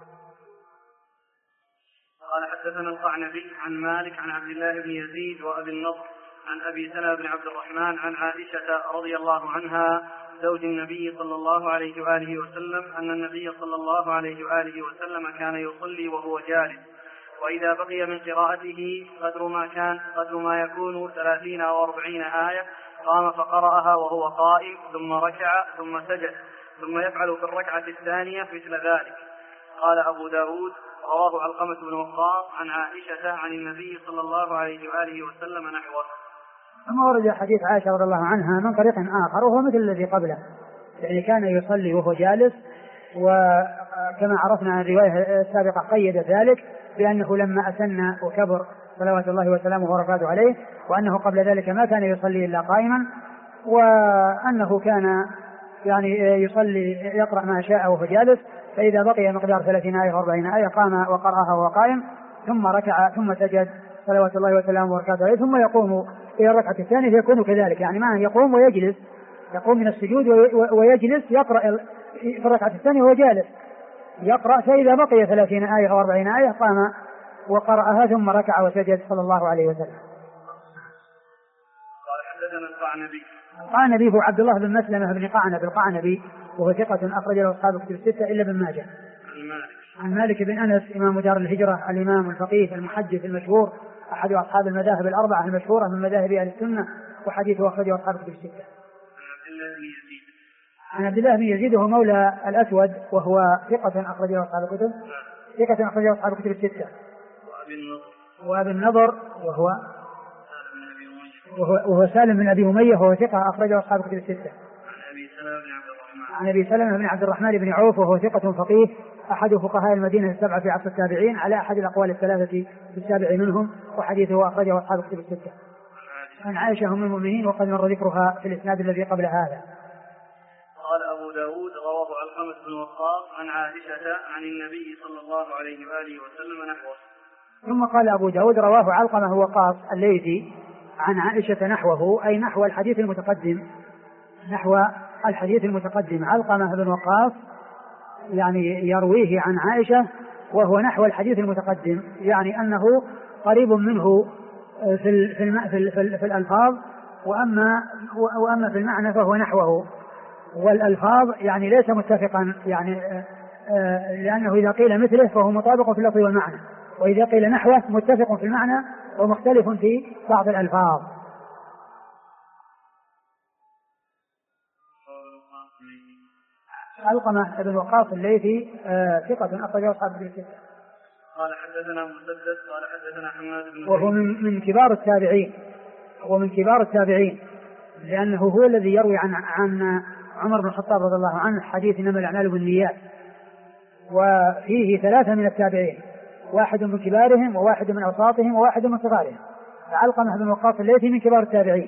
قال حدثنا القعنبي عن مالك عن عبد الله بن يزيد وأبي النضر عن أبي سلمة بن عبد الرحمن عن عائشة رضي الله عنها زوج النبي صلى الله عليه وآله وسلم أن النبي صلى الله عليه وآله وسلم كان يصلي وهو جالس، وإذا بقي من قراءته قدر ما يكون 30 أو 40 آية قام فقرأها وهو قائم ثم ركع ثم سجد، ثم يفعل في الركعة الثانية مثل ذلك. قال أبو داود رواه علقمة بن وقاص عن عائشة عن النبي صلى الله عليه وآله وسلم نحوه. ثم ورد حديث عائشة رضي الله عنها من طريق آخر وهو مثل الذي قبله، يعني كان يصلي وهو جالس، وكما عرفنا عن الرواية السابقة قيد ذلك بأنه لما أسن وكبر صلوات الله وسلامه وبركاته عليه، وأنه قبل ذلك ما كان يصلي إلا قائما، وأنه كان يعني يصلي يقرأ ما شاء وهو جالس، فإذا بقي مقدار 30 آية و40 آية قام وقرأها وهو قائم ثم ركع ثم سجد صلوات الله وسلامه وبركاته عليه، ثم يقوم إلى الركعة الثانية فيكون كذلك، يعني معه يقوم ويجلس، يقوم من السجود ويجلس يقرأ في الركعة الثانية وهو جالس يقرأ، فإذا بقي 30 آية و40 آية قام وقرأها ثم ركع وسجد صلى الله عليه وسلم. قال حدثنا القعنبي هو عبد الله بن مسلمة بن قعنب القعنبي، وهو ثقة أخرج له أصحاب كتب الستة إلا ابن ماجه. عن مالك بن أنس إمام دار الهجرة الإمام الفقيه المحدث المشهور أحد أصحاب المذاهب الأربعة المشهورة من مذاهب أهل السنة، وحديثه أخرجه أصحاب كتب الستة. عن عبد الله بن يزيد وهو مولى الأسود، وهو ثقة أخرجه أصحاب كتب الستة. وأبي النضر وهو سالم بن أبي أمية، وهو ثقة أخرجه أصحاب كتب الستة. عن أبي سلمة بن عبد الرحمن بن عوف، وهو ثقة فقيه أحد فقهاء المدينة السبعة في عصر التابعين على أحد الأقوال الثلاثة في السابع منهم، وحديثه أخرجه أصحاب كتب الستة. عن عائشة أم المؤمنين وقد مر ذكرها في الإسناد الذي قبل هذا. قال أبو داود رواه علقمة بن وقاص عن عائشة عن النبي صلى الله عليه وآله وسلم نحوه. ثم قال أبو داود رواه علقمة وقاص الليثي عن عائشة نحوه، أي نحو الحديث المتقدم. علقمة بن وقاص يعني يرويه عن عائشة وهو نحو الحديث المتقدم، يعني أنه قريب منه في الألفاظ، وأما في المعنى فهو نحوه، والألفاظ يعني ليس متفقا، يعني لأنه إذا قيل مثله فهو مطابق في اللفظ والمعنى، وإذا قيل نحوه متفق في المعنى ومختلف في بعض الألفاظ. علقمة بن وقاص الليثي ثقة أخرجه أصحاب الكتب الستة. قال حدثنا مسدد قال حدثنا حماد بن وهو من كبار التابعين، ومن كبار التابعين لأنه هو الذي يروي عن عمر بن الخطاب رضي الله عنه حديث إنما الأعمال بالنيات، وفيه 3 من التابعين، واحد من كبارهم وواحد من أوساطهم وواحد من صغارهم. علقمة بن وقاص الليثي من كبار التابعين،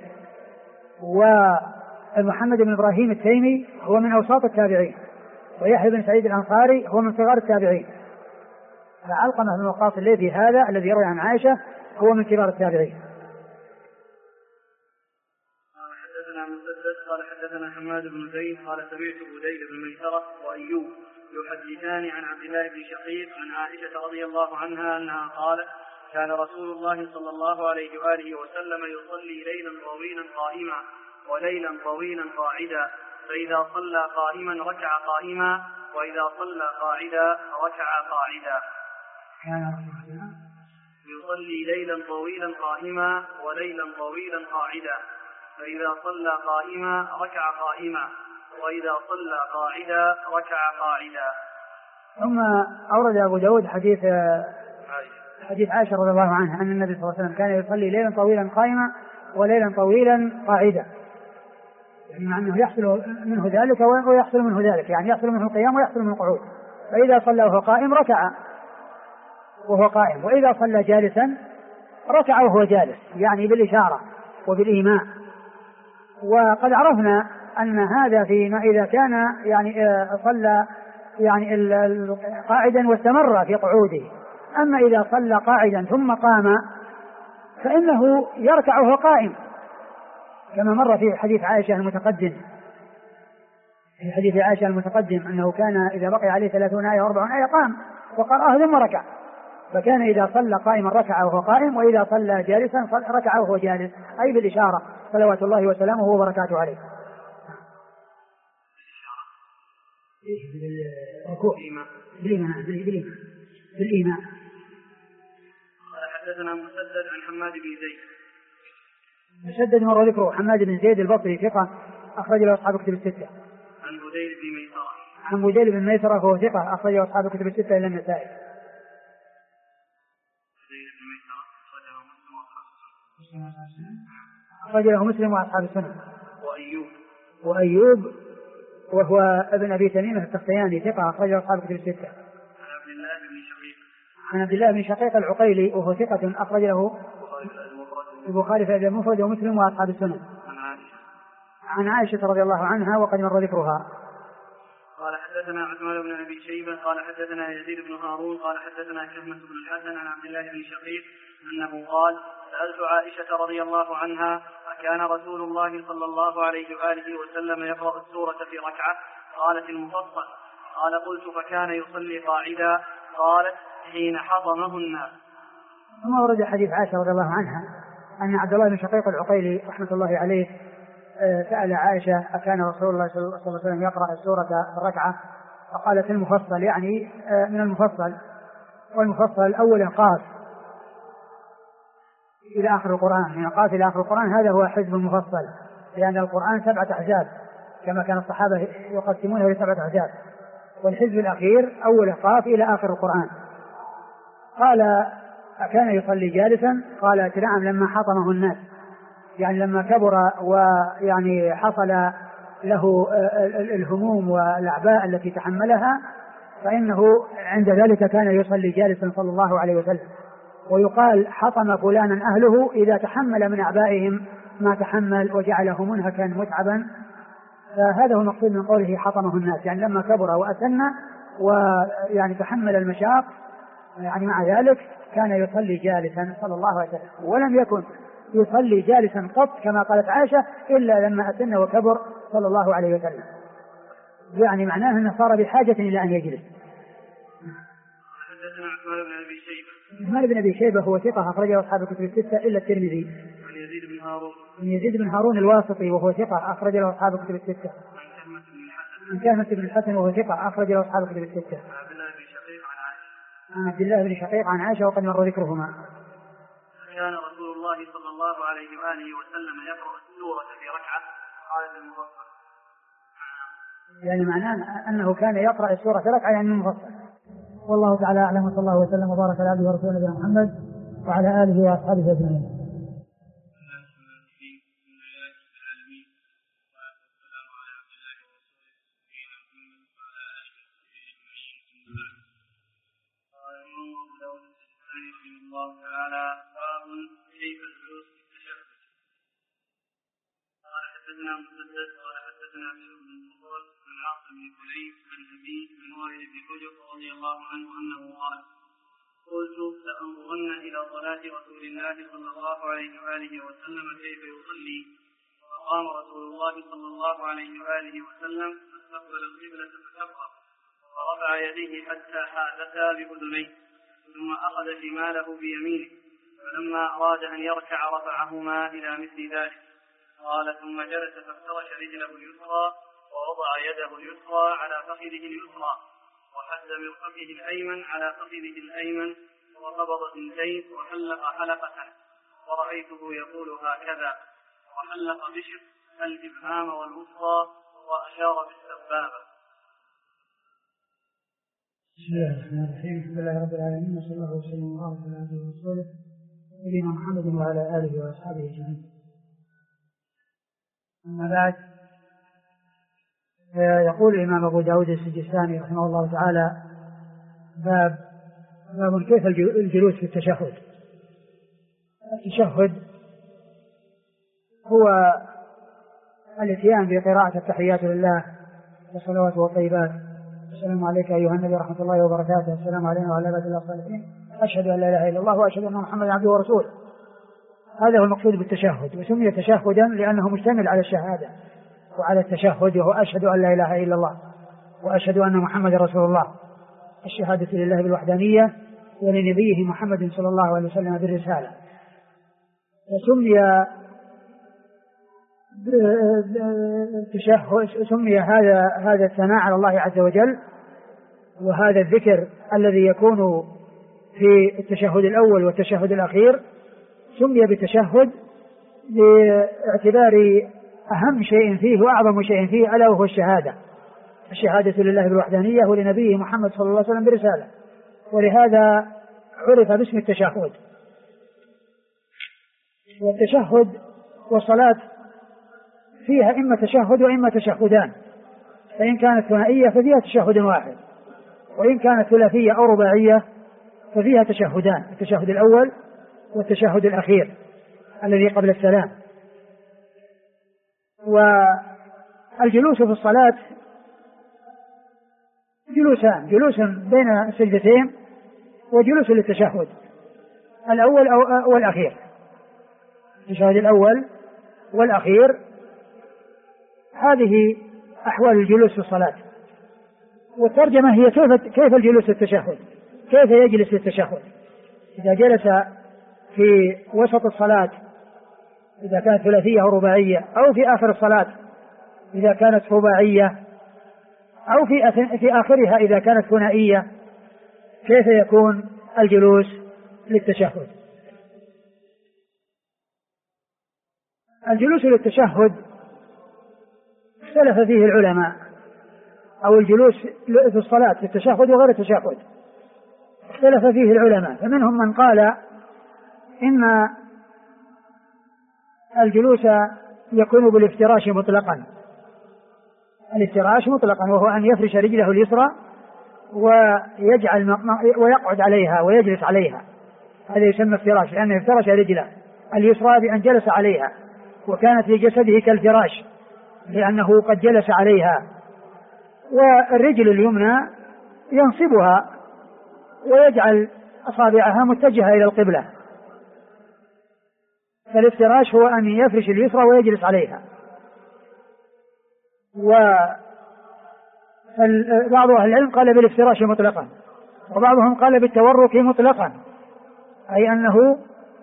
ومحمد بن إبراهيم التيمي هو من أوساط التابعين، ويحيى بن سعيد الأنصاري هو من صغار التابعين. فعلقمة بن وقاص الليثي هذا الذي يروي عن عائشة هو من كبار التابعين. حدثنا مسدد قال حدثنا حماد بن زيد قال سمعت بديل بن ميسرة وأيوب يحدثان عن عبد الله بن شقيق عن عائشة رضي الله عنها أنها قالت كان رسول الله صلى الله عليه وآله وسلم يصلي ليلا طويلا قائما وليلا طويلا قاعدا، فإذا صلى قائما ركع قائما وإذا صلى قاعدا ركع قاعدا. يصلي ليلا طويلا قائما وليلا طويلا قاعدا، فإذا صلى قائما ركع قائما وإذا صلى قاعدا ركع قاعدا. ثم أورد أبو داود حديث عائشة رضي الله عنها أن النبي صلى الله عليه وسلم كان يصلي ليلا طويلا قائما وليلا طويلا قاعدا، مع أنه يحصل منه ذلك ويحصل منه ذلك، يعني يحصل منه القيام ويحصل منه القعود. فإذا صلى وهو قائم ركع وهو قائم، وإذا صلى جالسا ركع وهو جالس، يعني بالإشارة وبالإيماء. وقد عرفنا أن هذا فيما إذا كان يعني صلى يعني قاعدا واستمر في قعوده. أما إذا صلى قاعدا ثم قام فإنه يركع وهو قائم، كما مر في حديث عائشة المتقدم. في حديث عائشة المتقدم أنه كان إذا بقي عليه 30 آية و40 آية قام وقرأها ثم ركع، فكان إذا صلى قائما ركع وهو قائم، وإذا صلى جالسا ركع وهو جالس، أي بالإشارة صلوات الله وسلامه وبركاته عليه. بالإيمان. حدثنا مسدد عن حماد بن زيد. مسدد مر ذكره. حماد بن زيد البصري ثقة أخرج له أصحاب الكتب الستة. عن بديل بن ميسرة. عن بديل بن ميسرة فهو ثقة أخرج له أصحاب الكتب الستة إلا النسائي. أخرج له مسلم وأصحاب السنن. وأيوب وهو ابن أبي تميمة التختياني ثقة أخرج له أصحاب الكتب الستة. عن عبد الله بن شقيق العقيلي وهو ثقة أخرج له البخاري في المفرد ومسلم وأصحاب السنن. عن عائشة رضي الله عنها وقد مر ذكرها. قال حدثنا عثمان بن أبي شيبة قال حدثنا يزيد بن هارون قال حدثنا كهمة بن الحسن عن عبد الله بن شقيق أنه قال سألت عائشة رضي الله عنها أكان رسول الله صلى الله عليه وآله وسلم يقرأ السورة في ركعة؟ قالت المفصل. قال قلت فكان يصلي قاعدا؟ قالت حين حضمه الناس. ثم ورد حديث عائشة رضي الله عنها أن عبد الله بن شقيق العقيلي رحمة الله عليه سأل عائشة أكان رسول الله صلى الله عليه وسلم يقرأ السورة في الركعة؟ فقالت المفصل، يعني من المفصل، والمفصل الأول القاف إلى آخر القرآن، من القاف إلى آخر القرآن هذا هو حزب المفصل، لأن القرآن 7 أحزاب كما كان الصحابة يقسمونه ل7 أحزاب، والحزب الأخير أول القاف إلى آخر القرآن. قال أكان يصلي جالسا؟ قالت نعم لما حطمه الناس، يعني لما كبر ويعني حصل له الهموم والأعباء التي تحملها، فإنه عند ذلك كان يصلي جالسا صلى الله عليه وسلم. ويقال حطم فلانا أهله إذا تحمل من أعبائهم ما تحمل وجعله منهكا متعبا. فهذا هو المقصود من قوله حطمه الناس، يعني لما كبر وأسن ويعني تحمل المشاق، يعني مع ذلك كان يصلي جالسا صلى الله عليه وسلم، ولم يكن يصلي جالسا قط كما قالت عائشة إلا لما أسن وكبر صلى الله عليه وسلم، يعني معناه أنه صار بحاجة إلى أن يجلس. حدثنا عثمان بن أبي شيبة. عثمان بن أبي شيبة هو ثقة أخرجه أصحاب الكتب الستة إلا الترمذي. عن يزيد بن هارون. من يزيد بن هارون الواسطي وهو ثقة أخرج له أصحاب الكتب الستة. عن كهمة بن الحسن وهو ثقة أخرج له أصحاب الكتب الستة. عن عبد الله بن شقيق عن عائشة وقد مر ذكرهما. كان رسول الله صلى الله عليه وآله وسلم يقرأ السورة في ركعة قال المفصل. يعني معناه أنه كان يقرأ السورة في ركعة يعني المفصل. والله تعالى أعلم، وصلى الله وسلم وبارك على عبده ورسوله نبينا محمد وعلى آله وأصحابه أجمعين. الله تعالى باب كيف الجلوس في التشهد. قال حدثنا مسدد قال حدثنا بشر بن مفضل عن عاصم بن كليب عن ابي بن وائل بن حجر رضي الله عنه انه قال قلت لانظرن الى صلاه رسول الله صلى الله عليه واله وسلم كيف يصلي، فقام رسول الله صلى الله عليه واله وسلم فاستقبل القبله فكبر ورفع يديه حتى حاذتا باذنيه ثم أخذ شماله بيمينه، فلما أراد أن يركع رفعهما إلى مثل ذلك. قال ثم جلس فافترش رجله اليسرى ووضع يده اليسرى على فخذه اليسرى وحد مرفقه الأيمن على فخذه الأيمن وقبض ثنتين وحلق حلقة، ورأيته يقول هكذا، وحلق بشر الإبهام والوسطى وأشار بالسبابة. بسم الله الرحمن الرحيم. الحمد لله رب العالمين، وصلى الله وسلم وبارك على عبده ورسوله نبينا محمد وعلى آله وأصحابه أجمعين. أما بعد، يقول الإمام أبو داود السجستاني رحمه الله تعالى باب كيف الجلوس في التشهد. التشهد هو الاتيان بقراءة التحيات لله والصلوات والطيبات. السلام عليك أيها النبي ورحمة الله وبركاته، السلام علينا وعلى عباد الله الصالحين، أشهد أن لا إله إلا الله وأشهد أن محمدا عبده ورسوله. هذا هو المقصود بالتشهد، وسمي تشهدا لأنه مشتمل على الشهادة وعلى التشهد، وهو أشهد أن لا إله إلا الله وأشهد أن محمدا رسول الله، الشهادة لله بالوحدانية ولنبيه محمد صلى الله عليه وسلم بالرسالة. سمي هذا الثناء على الله عز وجل، وهذا الذكر الذي يكون في التشهد الأول والتشهد الأخير سمي بالتشهد لاعتبار أهم شيء فيه وأعظم شيء فيه، ألا وهو الشهادة لله بالوحدانية ولنبيه محمد صلى الله عليه وسلم برسالة، ولهذا عرف باسم التشهد. والتشهد والصلاة فيها إما تشهد وإما تشهدان، فإن كانت ثنائية ففيها تشهد واحد، وإن كانت ثلاثية أو رباعية ففيها تشهدان، التشهد الأول والتشهد الأخير الذي قبل السلام. والجلوس في الصلاة جلوسان، جلوس بين السجدتين وجلوس للتشهد الأول والأخير، التشهد الأول والأخير. هذه أحوال الجلوس في الصلاة. والترجمة هي كيف الجلوس للتشهد، كيف يجلس للتشهد إذا جلس في وسط الصلاة إذا كانت ثلاثية أو رباعية، أو في آخر الصلاة إذا كانت رباعية، أو في آخرها إذا كانت ثنائية، كيف يكون الجلوس للتشهد. الجلوس للتشهد اختلف فيه العلماء، أو الجلوس في الصلاة في التشهد وغير التشهد اختلف فيه العلماء. فمنهم من قال إن الجلوس يكون بالافتراش مطلقا، الافتراش مطلقا، وهو أن يفرش رجله اليسرى ويقعد عليها ويجلس عليها، هذا يسمى افتراش، لأنه افترش رجله اليسرى بأن جلس عليها، وكانت في جسده كالفراش لأنه قد جلس عليها. والرجل اليمنى ينصبها ويجعل أصابعها متجهة إلى القبلة، فالافتراش هو أن يفرش اليسرى ويجلس عليها. وبعض أهل العلم قال بالافتراش مطلقا، وبعضهم قال بالتورك مطلقا، أي أنه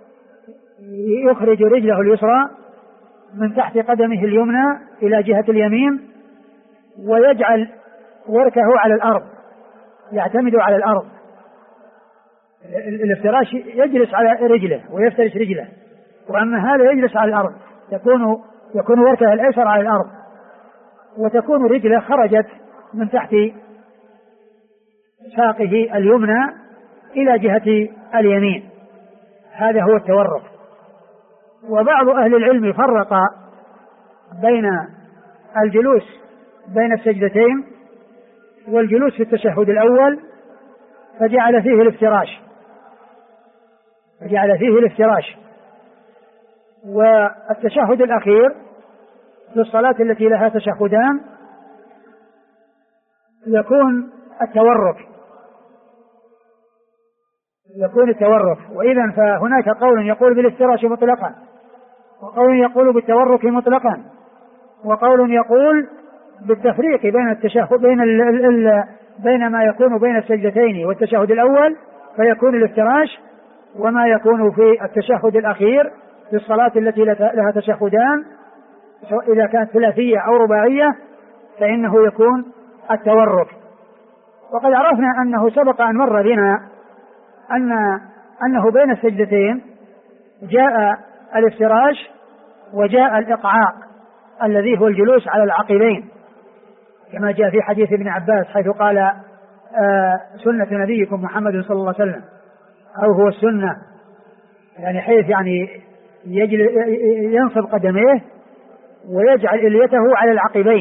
يخرج رجله اليسرى من تحت قدمه اليمنى إلى جهة اليمين، ويجعل وركه على الأرض، يعتمد على الأرض، الافتراش يجلس على رجله ويفترش رجله، وأما هذا يجلس على الأرض، يكون وركه الأيسر على الأرض، وتكون رجله خرجت من تحت ساقه اليمنى إلى جهة اليمين. هذا هو التورك. وبعض أهل العلم فرق بين الجلوس بين السجدتين والجلوس في التشهد الأول، فجعل فيه الافتراش. والتشهد الأخير في الصلاة التي لها تشهدان يكون التورك. وإذا فهناك قول يقول بالافتراش مطلقا، وقول يقول بالتورك مطلقا، وقول يقول بالتفريق بين التشهد بين ما يكون بين السجدتين والتشهد الأول فيكون الافتراش، وما يكون في التشهد الأخير في الصلاة التي لها تشهدان إذا كانت ثلاثية أو رباعية فإنه يكون التورك. وقد عرفنا أنه سبق أن مر بنا أنه بين السجدتين جاء الافتراش وجاء الإقعاء الذي هو الجلوس على العقبين، كما جاء في حديث ابن عباس حيث قال سنة نبيكم محمد صلى الله عليه وسلم، أو هو السنة، يعني حيث يعني ينصب قدميه ويجعل إليته على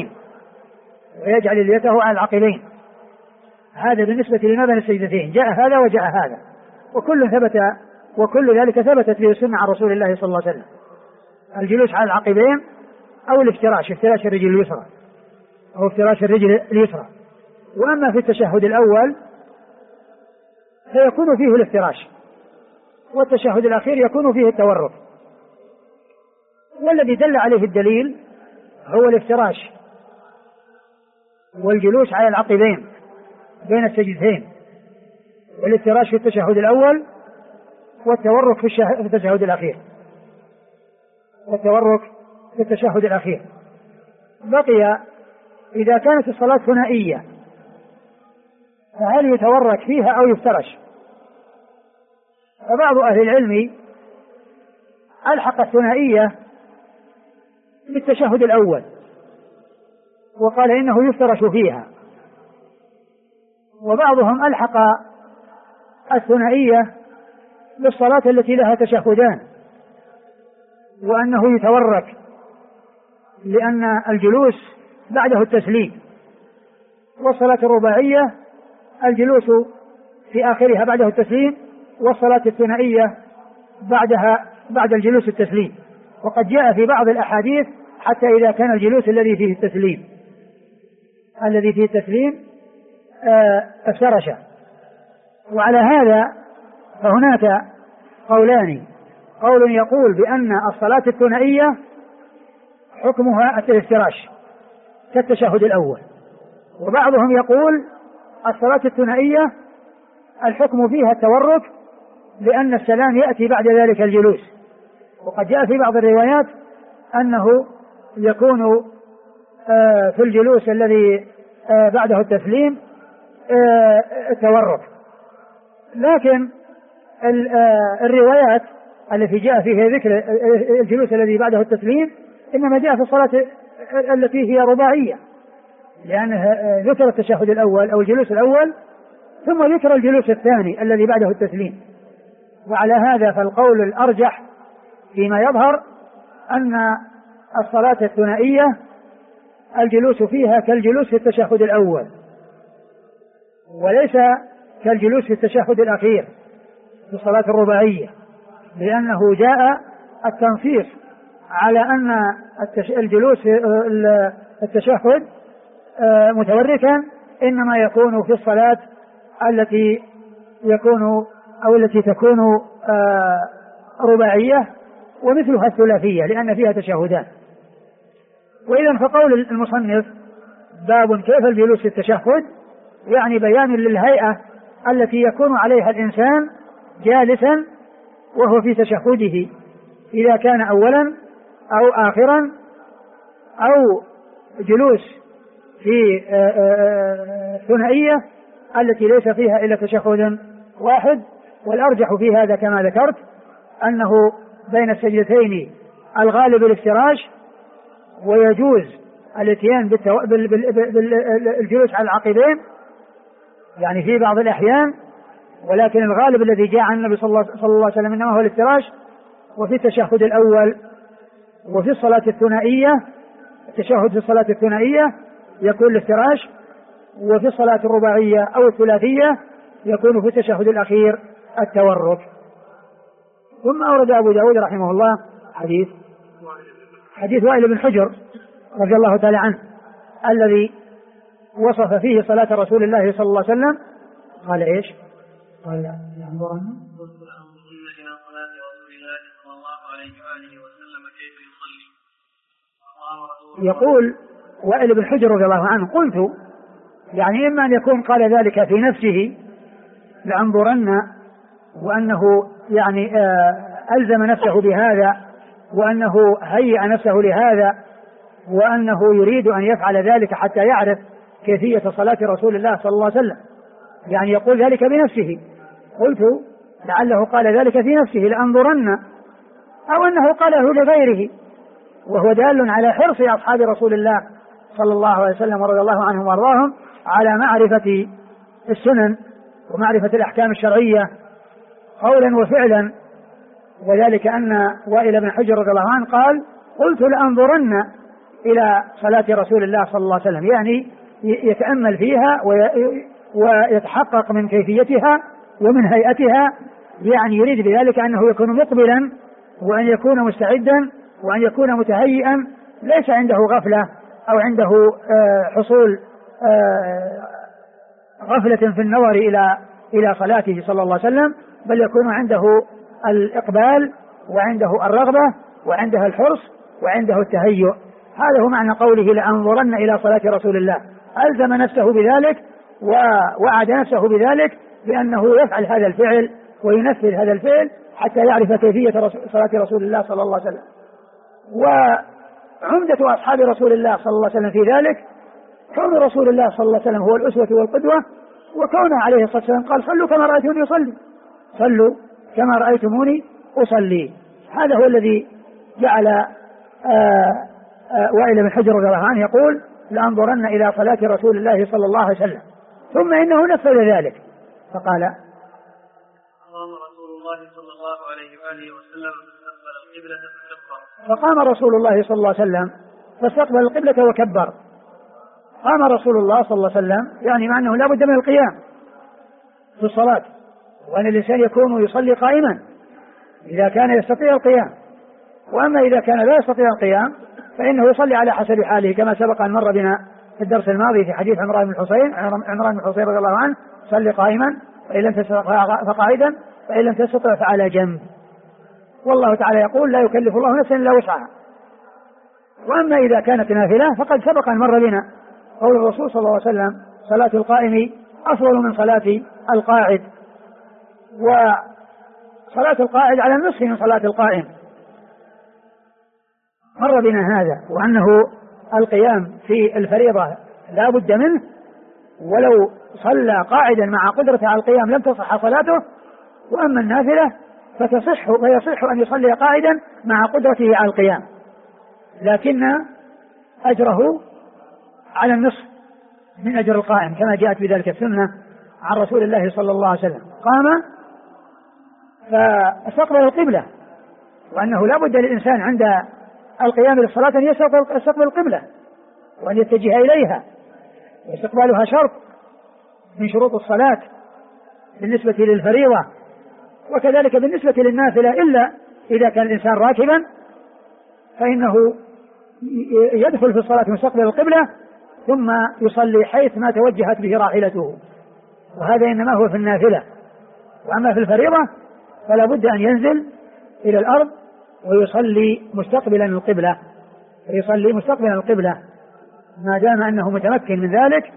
العقبين. هذا بالنسبة لما بين السجدتين، جاء هذا وجاء هذا، وكل ذلك ثبتت به السنة عن رسول الله صلى الله عليه وسلم، الجلوس على العقبين أو افتراش الرجل اليسرى أو افتراش الرجل اليسرى. وأما في التشهد الأول فيكون فيه الافتراش، والتشهد الأخير يكون فيه التورك. والذي دل عليه الدليل هو الافتراش والجلوس على العقبين بين السجدتين، والافتراش في التشهد الأول والتورك في التشهد الأخير. بقي إذا كانت الصلاة ثنائية فهل يتورك فيها أو يفترش؟ فبعض أهل العلم ألحق الثنائية بالتشهد الأول وقال إنه يفترش فيها، وبعضهم ألحق الثنائية بالصلاة التي لها تشهدان وأنه يتورك، لأن الجلوس بعده التسليم، والصلاة الرباعية الجلوس في آخرها بعده التسليم، والصلاة الثنائية بعد الجلوس التسليم. وقد جاء في بعض الأحاديث حتى إذا كان الجلوس الذي فيه التسليم افترش. وعلى هذا فهناك قولان، قول يقول بأن الصلاة الثنائية حكمها الافتراش كالتشهد الأول، وبعضهم يقول الصلاة الثنائية الحكم فيها التورك لأن السلام يأتي بعد ذلك الجلوس. وقد جاء في بعض الروايات أنه يكون في الجلوس الذي بعده التسليم التورك. لكن الروايات التي جاء فيها ذكر الجلوس الذي بعده التسليم إنما جاء في الصلاة التي هي رباعية، لأنه ذكر التشهد الأول أو الجلوس الأول ثم ذكر الجلوس الثاني الذي بعده التسليم. وعلى هذا فالقول الأرجح فيما يظهر أن الصلاة الثنائية الجلوس فيها كالجلوس في التشهد الأول وليس كالجلوس في التشهد الأخير في الصلاة الرباعية، لأنه جاء التنصيص على أن الجلوس في التشهد متوركا إنما يكون في الصلاة التي تكون رباعية ومثلها الثلاثية لأن فيها تشهدان. وإذا فقول المصنف باب كيف الجلوس في التشهد يعني بيان للهيئة التي يكون عليها الإنسان جالسا وهو في تشهده، إذا كان أولا أو آخرا أو جلوس في ثنائية التي ليس فيها إلا تشهد واحد والأرجح في هذا كما ذكرت أنه بين السجدتين الغالب الافتراش، ويجوز الاتيان بالجلوس على العقبين يعني في بعض الأحيان، ولكن الغالب الذي جاء عن النبي صلى الله عليه وسلم إنما هو الافتراش. وفي التشهد الأول وفي الصلاة الثنائية، التشهد في الصلاة الثنائية يكون الافتراش، وفي الصلاة الرباعية أو الثلاثية يكون في التشهد الأخير التورك. ثم أورد أبو داود رحمه الله حديث وائل بن حجر رضي الله تعالى عنه الذي وصف فيه صلاة رسول الله صلى الله عليه وسلم. قال إيش؟ قال يقول وائل بن حجر رضي الله عنه قلت يعني إما أن يكون قال ذلك في نفسه لأنظرن، وأنه يعني ألزم نفسه بهذا، وأنه هيأ نفسه لهذا، وأنه يريد أن يفعل ذلك حتى يعرف كيفية صلاة رسول الله صلى الله عليه وسلم، يعني يقول ذلك بنفسه. قلت لعله قال ذلك في نفسه لأنظرن، أو أنه قاله لغيره، وهو دال على حرص أصحاب رسول الله صلى الله عليه وسلم ورضي الله عنهم وارضاهم على معرفة السنن ومعرفة الأحكام الشرعية قولا وفعلا. وذلك أن وائل بن حجر رضي الله عنه قال قلت لأنظرن إلى صلاة رسول الله صلى الله عليه وسلم، يعني يتأمل فيها ويتحقق من كيفيتها ومن هيئتها، يعني يريد بذلك أنه يكون مقبلا وأن يكون مستعدا وأن يكون متهيئا، ليس عنده غفلة أو عنده حصول غفلة في النظر إلى صلاته صلى الله عليه وسلم، بل يكون عنده الإقبال وعنده الرغبة وعنده الحرص وعنده التهيؤ. هذا هو معنى قوله لأنظرن إلى صلاة رسول الله، ألزم نفسه بذلك ووعد نفسه بذلك بأنه يفعل هذا الفعل وينفذ هذا الفعل حتى يعرف كيفية صلاة رسول الله صلى الله عليه وسلم. وعمدة أصحاب رسول الله صلى الله عليه وسلم في ذلك كون رسول الله صلى الله عليه وسلم هو الأسوة والقدوة، وكون عليه الصلاة والسلام قال صلوا كما رأيتموني أصلي، صلوا كما رأيتموني أصلي. هذا هو الذي جعل وائل بن حجر رضي الله عنه يقول لأنظرن إلى صلاة رسول الله صلى الله عليه وسلم، ثم إنه نفذ ذلك فقال فقام رسول الله صلى الله عليه وسلم فاستقبل القبلة وكبر. قام رسول الله صلى الله عليه وسلم يعني مع أنه لا بد من القيام في الصلاة، وأن الإنسان يكون يصلي قائما إذا كان يستطيع القيام، وأما إذا كان لا يستطيع القيام فإنه يصلي على حسب حاله، كما سبق أن مر بنا في الدرس الماضي في حديث عمران بن حصين رضي الله عنه صلي قائما فإن لم تستطع فقاعدا فإن لم تستطع فعلى جنب. والله تعالى يقول لا يكلف الله نفسا إلا وسعها. وأما إذا كانت نافلة فقد سبق أن مر بنا قول الرسول صلى الله عليه وسلم صلاة القائم أفضل من صلاة القاعد، وصلاة القاعد على النصف من صلاة القائم، مر بنا هذا، وأنه القيام في الفريضة لا بد منه، ولو صلى قاعدا مع قدرته على القيام لم تصح صلاته. وأما النافلة فيصح أن يصلي قاعدا مع قدرته على القيام، لكن أجره على النصف من أجر القائم كما جاءت بذلك السنة عن رسول الله صلى الله عليه وسلم. قام فاستقبل القبلة، وأنه لا بد للإنسان عند القيام للصلاة أن يستقبل القبلة وأن يتجه إليها، واستقبالها شرط من شروط الصلاة بالنسبة للفريضة، وكذلك بالنسبة للنافلة، إلا إذا كان الإنسان راكبا فإنه يدخل في الصلاة مستقبل القبلة ثم يصلي حيث ما توجهت به راحلته، وهذا إنما هو في النافلة. وأما في الفريضة فلا بد أن ينزل إلى الأرض ويصلي مستقبلا القبلة، ما دام أنه متمكن من ذلك.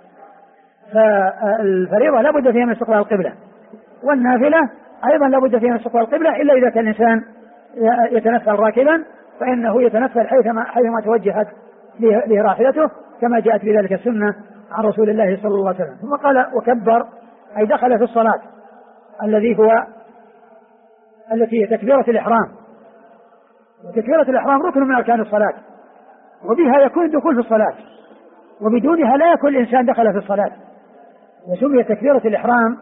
فالفريضة لا بد فيها من استقبال القبلة، والنافلة أيضا لا بد فيها من استقبال القبلة، إلا إذا كان الإنسان يتنفل راكبا فإنه يتنفل حيثما توجهت به راحلته، كما جاءت بذلك السنة عن رسول الله صلى الله عليه وسلم. ثم قال وكبر، أي دخل في الصلاة، التي هي تكبيرة الإحرام. وتكبيرة الإحرام ركن من أركان الصلاة، وبها يكون الدخول في الصلاة، وبدونها لا يكون الإنسان دخل في الصلاة. وسمي تكبيرة الإحرام،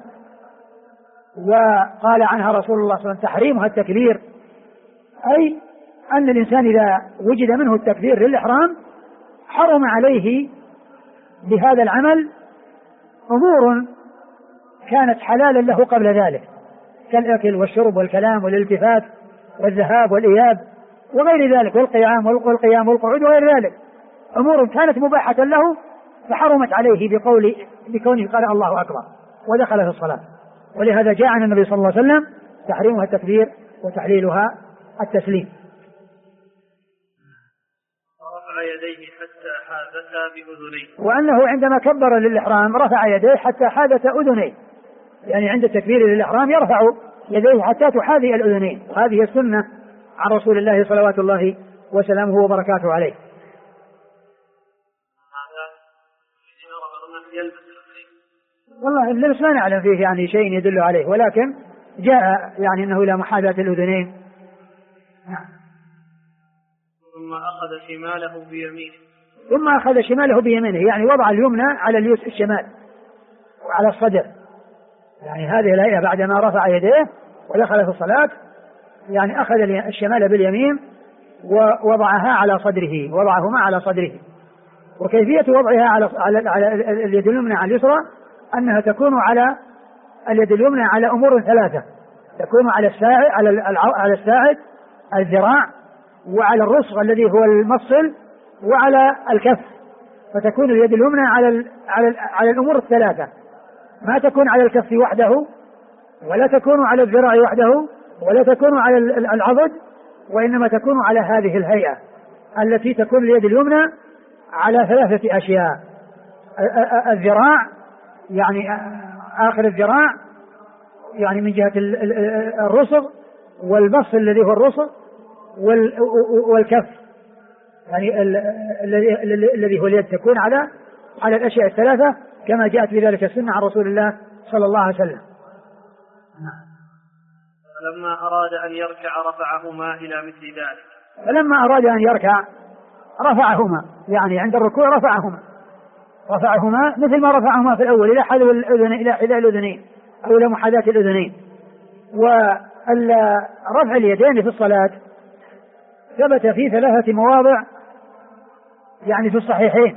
وقال عنها رسول الله صلى الله عليه وسلم تحريمها التكبير، أي أن الإنسان إذا وجد منه التكبير للإحرام حرم عليه بهذا العمل أمور كانت حلالا له قبل ذلك، كالأكل والشرب والكلام والالتفات والذهاب والإياب وغير ذلك، والقيام والقعود وغير ذلك، أمور كانت مباحة له فحرمت عليه بكونه قال الله أكبر ودخل في الصلاة. ولهذا جاء عن النبي صلى الله عليه وسلم تحريمها التكبير وتحليلها التسليم. رفع يديه حتى حاذتا بأذنيه، وأنه عندما كبر للإحرام رفع يديه حتى حاذت أذنيه، يعني عند التكبير للإحرام يرفع يديه حتى تحاذي الأذنين، وهذه السنة عن رسول الله صلوات الله وسلامه وبركاته عليه. والله اللبس لا نعلم فيه يعني شيء يدل عليه، ولكن جاء يعني أنه إلى محاذاة الأذنين. ثم أخذ شماله بيمينه، يعني وضع اليمنى على الشمال وعلى الصدر، يعني هذه الهيئة بعدما رفع يديه ودخل في الصلاة، يعني أخذ الشمال باليمين ووضعها على صدره، وضعهما على صدره. وكيفية وضعها على اليد اليمنى على اليسرى أنها تكون على اليد اليمنى على أمور ثلاثة، تكون على الساعد الذراع، وعلى الرسغ الذي هو المفصل، وعلى الكف. فتكون اليد اليمنى على الأمور الثلاثة، ما تكون على الكف وحده، ولا تكون على الذراع وحده، ولا تكون على العضد، وإنما تكون على هذه الهيئة التي تكون اليد اليمنى على ثلاثة أشياء: الذراع، يعني آخر الذراع يعني من جهة الرسغ، والمفصل الذي هو الرسغ، والكف يعني الذي هو اليد، تكون على الأشياء الثلاثة كما جاءت بذلك السنة عن رسول الله صلى الله عليه وسلم. فلما أراد أن يركع رفعهما إلى مثل ذلك. فلما أراد أن يركع رفعهما، يعني عند الركوع رفعهما مثل ما رفعهما في الأول إلى حذاء الأذنين أو إلى محاذاة الأذنين. ورفع اليدين في الصلاة ثبت في 3 مواضع يعني في الصحيحين: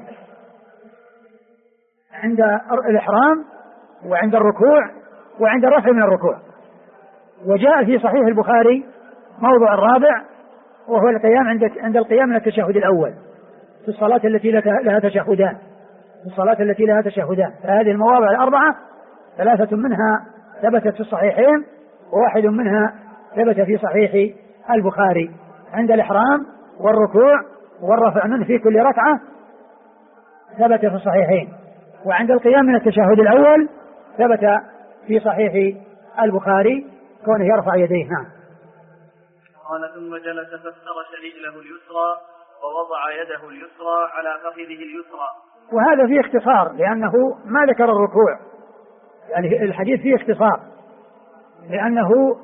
عند الإحرام، وعند الركوع، وعند الرفع من الركوع. وجاء في صحيح البخاري موضع الرابع، وهو القيام عند القيام من التشهد الأول في الصلاة التي لها تشهدان. فهذه المواضع الأربعة 3 منها ثبتت في الصحيحين، وواحد منها ثبت في صحيح البخاري: عند الإحرام والركوع والرفع منه في كل ركعة ثبت في الصحيحين، وعند القيام من التشهد الأول ثبت في صحيح البخاري كونه يرفع يديه. نعم. قال: ثم جلس فافترش رجله اليسرى ووضع يده اليسرى على فخذه اليسرى. وهذا فيه اختصار، لأنه ما ذكر الركوع، يعني الحديث فيه اختصار، لأنه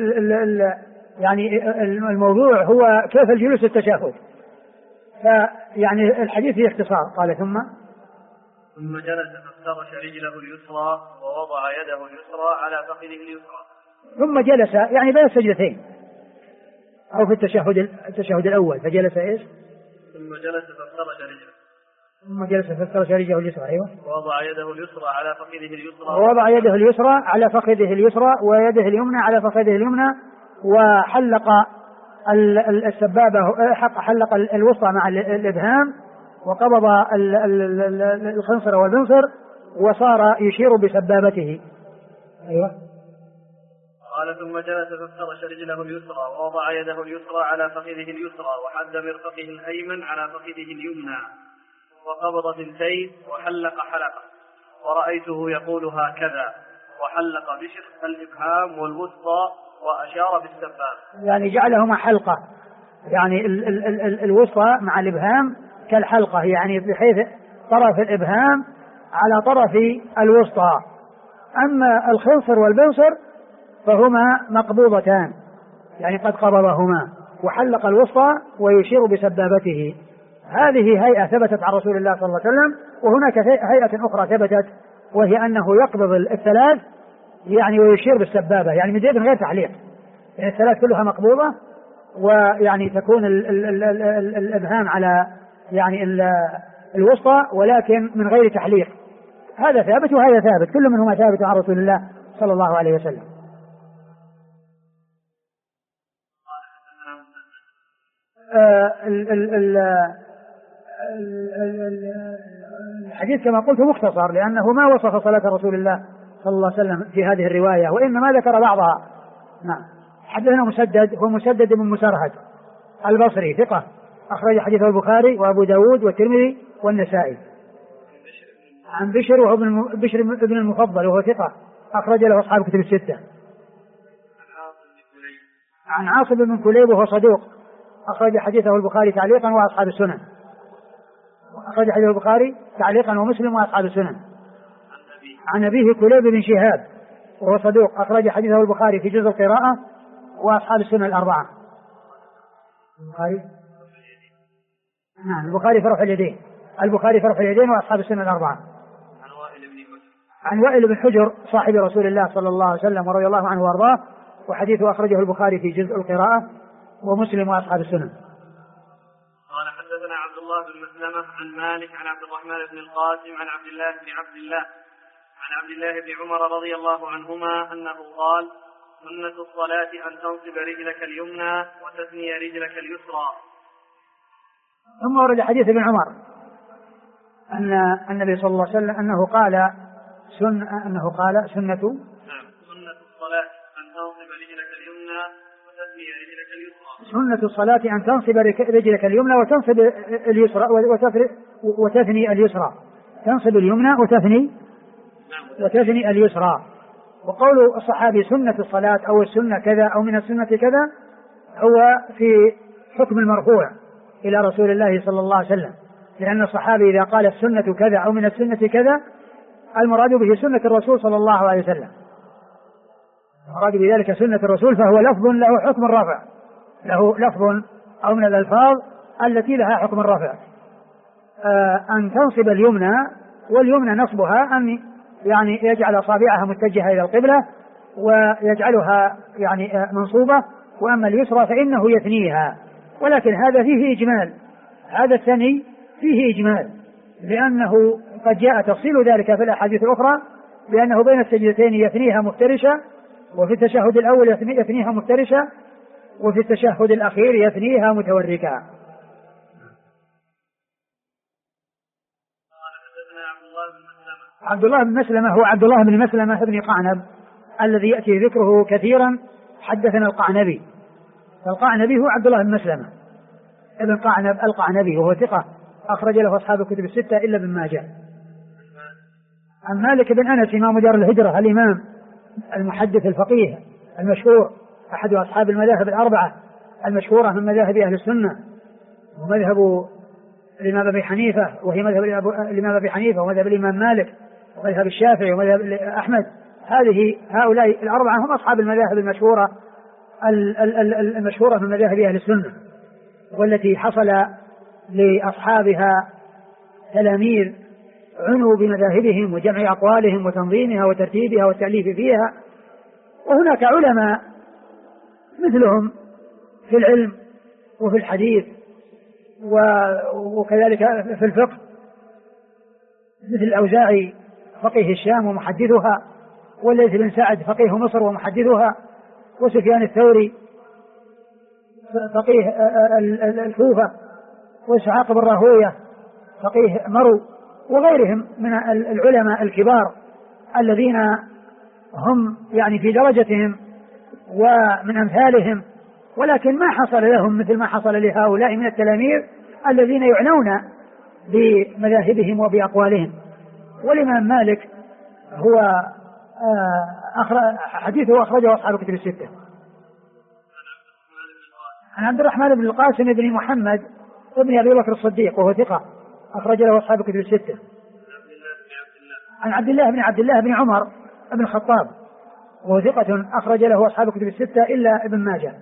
يعني الموضوع هو كيف الجلوس التشهد، فيعني الحديث فيه اختصار. قال: ثم جلس فافترش رجله اليسرى ووضع يده اليسرى على فخذه اليسرى. ثم جلس يعني بين السجدتين أو في التشهد الأول، فجلس إيش؟ ثم جلس فافترش رجله. ثم جلس فافترش رجله اليسرى. أيوة. ووضع يده اليسرى على فخذه اليسرى. ووضع يده اليسرى على فخذه اليسرى، ويده اليمنى على فخذه اليمنى، وحلق السبابة، حلق الوسطى مع الإبهام، وقبض الخنصر والبنصر، وصار يشير بسبابته. أيوة. قال: ثم جلس فافترش رجله اليسرى ووضع يده اليسرى على فخذه اليسرى، وحد مرفقه الأيمن على فخذه اليمنى، وقبض 2 وحلق حلقة، ورأيته يقول هكذا، وحلق بشق الإبهام والوسطى وأشار بالسبابة. يعني جعلهما حلقة، يعني الوسطى مع الإبهام كالحلقة، يعني بحيث طرف الإبهام على طرف الوسطى. أما الخنصر والبنصر فهما مقبوضتان، يعني قد قبضهما وحلق الوسطى ويشير بسبابته. هذه هيئة ثبتت عن رسول الله صلى الله عليه وسلم. وهناك هيئة أخرى ثبتت وهي أنه يقبض الثلاث يعني ويشير بالسبابة، يعني من غير تحليق، يعني الثلاث كلها مقبوضة، ويعني تكون الإبهام على يعني الوسطى ولكن من غير تحليق. هذا ثابت وهذا ثابت، كل منهما ثابت عن رسول الله صلى الله عليه وسلم. الحديث كما قلت مختصر لأنه ما وصف صلاة رسول الله صلى الله عليه وسلم في هذه الرواية، وإنما ذكر بعضها. نعم. حدثنا مسدد، هو مسدد بن مسرهد البصري ثقة، أخرج حديثه البخاري وأبو داود والترمذي والنسائي. عن بشر وهو بشر بن المفضل وهو ثقة، أخرج له أصحاب كتب الستة. عن عاصم بن كليب وهو صدوق، أخرج حديثه البخاري تعليقا وأصحاب السنن. أخرج حديث البخاري تعليقا ومسلم وأصحاب السنن. عن أبيه كليب بن شهاب وهو صدوق، أخرج حديثه البخاري في جزء القراءة وأصحاب السنن الأربعة. نعم، البخاري في رفع اليدين، البخاري في رفع اليدين وأصحاب السنن الأربعة. عن وائل بن حجر صاحب رسول الله صلى الله عليه وسلم ورضي الله عنه وارضاه، وحديثه أخرجه البخاري في جزء القراءة ومسلم وأصحاب السنن. قال حدثنا عبد الله بن مسلمة عن مالك عن عبد الرحمن بن القاسم عن عبد الله بن عمر رضي الله عنهما أنه قال: سنة الصلاة أن تنصب رجلك اليمنى وتثني رجلك اليسرى. ثم ورد حديث ابن عمر أن النبي صلى الله عليه وسلم أنه قال سنة الصلاة أن تنصب رجلك اليمنى وتثني رجلك اليسرى. سنة الصلاة أن تنصب رجلك اليمنى وتنصب اليسرى وتثني اليسرى، تنصب اليمنى وتثني اليسرى. وقول الصحابي سنة الصلاة أو السنة كذا أو من السنة كذا هو في حكم المرفوع إلى رسول الله صلى الله عليه وسلم، لأن الصحابي إذا قال السنة كذا أو من السنة كذا المراد به سنة الرسول صلى الله عليه وسلم، المراد بذلك سنة الرسول، فهو لفظ له حكم الرفع، له لفظ أو من الألفاظ التي لها حكم الرفع. أن تنصب اليمنى، واليمنى نصبها أن يعني يجعل أصابعها متجهة إلى القبلة ويجعلها يعني منصوبة، وأما اليسرى فإنه يثنيها، ولكن هذا فيه إجمال، هذا الثاني فيه إجمال، لأنه قد جاء تفصيل ذلك في الأحاديث الأخرى بأنه بين السجدتين يثنيها مفترشة، وفي التشهد الأول يثنيها مفترشة، وفي التشهد الأخير يثنيها متوركا. عبد الله بن مسلمة هو عبد الله بن مسلمة بن قعنب الذي يأتي ذكره كثيرا. حدثنا القعنبي، فالقعنبي هو عبد الله بن مسلمة ابن قعنب القعنبي وهو ثقة، أخرج له أصحاب الكتب الستة إلا ابن ماجه. عن مالك بن أنس إمام دار الهجرة الإمام المحدث الفقيه المشهور، أحد أصحاب المذاهب الأربعة المشهورة من مذاهب أهل السنة، ومذهب الإمام أبي حنيفة وهي مذهب الإمام أبي حنيفة ومذهب الإمام مالك ومذهب الشافعي ومذهب أحمد. هؤلاء الأربعة هم أصحاب المذاهب المشهورة من مذاهب أهل السنة، والتي حصل لأصحابها تلاميذ عنوا بمذاهبهم وجمع أقوالهم وتنظيمها وترتيبها والتأليف فيها. وهناك علماء مثلهم في العلم وفي الحديث وكذلك في الفقه، مثل الأوزاعي فقيه الشام ومحدثها، والليث بن سعد فقيه مصر ومحدثها، وسفيان الثوري فقيه الكوفة، وإسحاق بن راهويه فقيه مرو، وغيرهم من العلماء الكبار الذين هم يعني في درجتهم ومن أمثالهم، ولكن ما حصل لهم مثل ما حصل لهؤلاء من التلاميذ الذين يعنون بمذاهبهم وبأقوالهم. والإمام مالك هو حديثه أخرجه أصحاب الكتب الستة. عن عبد الرحمن بن القاسم بن محمد ابن أبي بكر الصديق وهو ثقة، أخرج له أصحاب الكتب الستة. عن عبد الله بن عمر بن الخطاب وثقة أخرج له أصحاب الكتب الستة إلا ابن ماجه.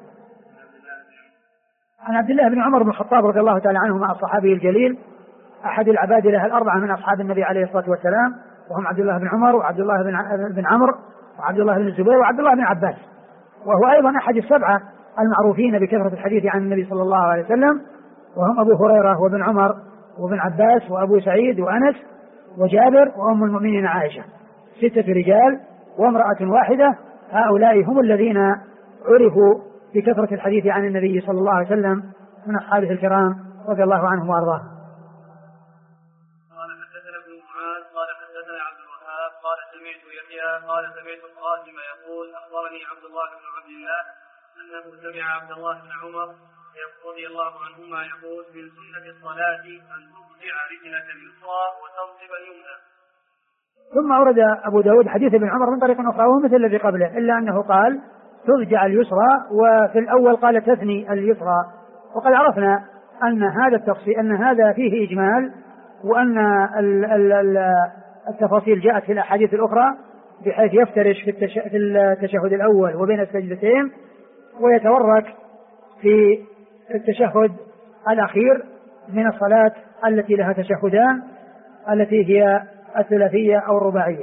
عن عبد الله بن عمر بن الخطاب رضي الله تعالى عنهما الصحابي الجليل أحد العبادلة الأربعة من أصحاب النبي عليه الصلاة والسلام، وهم عبد الله بن عمر وعبد الله بن عمرو وعبد الله بن الزبير وعبد الله بن عباس، وهو أيضا أحد السبعة المعروفين بكثرة الحديث عن النبي صلى الله عليه وسلم، وهم أبو هريرة وابن عمر وابن عباس وأبو سعيد وأنس وجابر وأم المؤمنين عائشة، 6 رجال وامرأة واحدة. هؤلاء هم الذين عرفوا بكثرة الحديث عن النبي صلى الله عليه وسلم من أصحابه الكرام رضي الله عنهم وأرضاهم. قال حدثنا ابن معاذ قال حدثنا عبد الوهاب قال سمعت يحيى قال سمعت القاسم يقول أخبرني عبد الله بن عبد الله أنه سمع عبد الله بن عمر رضي الله عنهما يقول من سنة الصلاة أن ترجع رجلك اليسرى وتنصب اليمنى. ثم أورد أبو داود حديث ابن عمر من طريق أخرى وهو مثل الذي قبله، إلا أنه قال ترجع اليسرى، وفي الأول قال تثني اليسرى. وقد عرفنا أن هذا التفصيل أن هذا فيه إجمال، وأن التفاصيل جاءت في الأحاديث الأخرى بحيث يفترش في التشهد الأول وبين السجدتين، ويتورك في التشهد الأخير من الصلاة التي لها تشهدان التي هي الثلاثية أو الرباعية.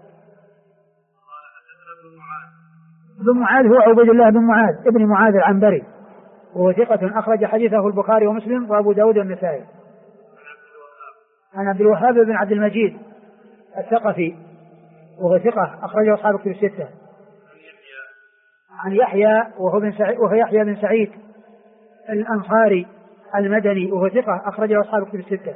ابن معاذ هو عبيد الله بن معاذ ابن معاذ العنبري، وهو ثقة أخرج حديثه البخاري ومسلم وأبو داود والنسائي. عن عبد الوهاب بن عبد المجيد الثقفي وهو ثقة أخرجه أصحاب الكتب الستة. عن يحيى وهو يحيى بن سعيد الأنصاري المدني وهو ثقة أخرجه أصحاب الكتب الستة.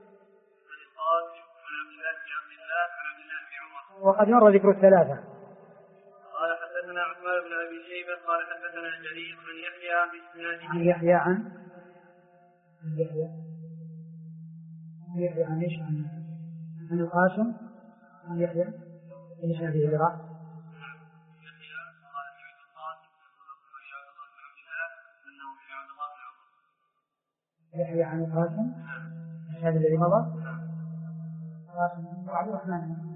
وقد مر ذكر الثلاثة. قال حدثنا عثمان بن أبي شيبة قال حدثنا جرير بن يحيى بإسناده عن يحيى عن ايش؟ عن القاسم عن يحيى ايش هذه اللي راح؟ يحيى عن القاسم هذا الذي مضى. القاسم عبد الرحمن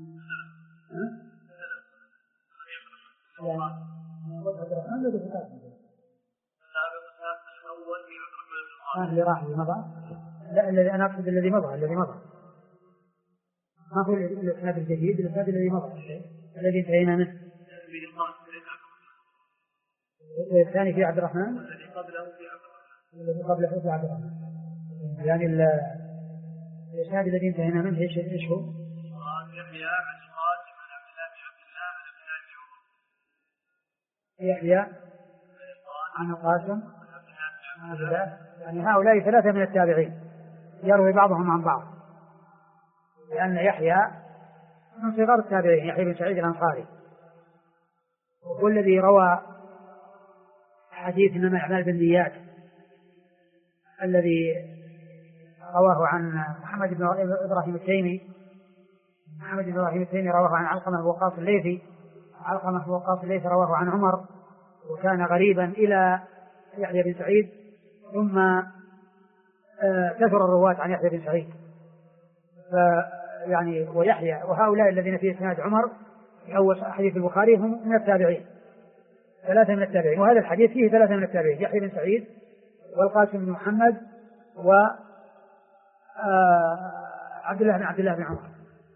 اللي راح مضى. لا الذي أنا أقصد الذي مضى ما هو الإسناد الجديد، الإسناد الذي مضى الذي انتهينا منه. الثاني في عبد الرحمن الذي قبله في عبد الرحمن، يعني الإسناد الذي انتهينا منه ايش هو؟ يحيى عن القاسم عن الله، يعني هؤلاء 3 من التابعين يروي بعضهم عن بعض، لأن يحيى من صغار التابعين، يحيى بن سعيد الأنصاري هو الذي روى حديث إنما الأعمال بالنيات الذي رواه عن محمد بن إبراهيم التيمي. محمد بن إبراهيم التيمي رواه عن علقمة ووقاص الليثي، علقمة ووقاص الليثي رواه عن عمر، وكان غريبا إلى يحيى بن سعيد، ثم كثر الرواة عن يحيى بن سعيد. يعني ويحيى وهؤلاء الذين في إسناد عمر في أول حديث البخاري هم من التابعين، 3 من التابعين، وهذا الحديث فيه 3 من التابعين، يحيى بن سعيد والقاسم بن محمد وعبد الله بن عمر.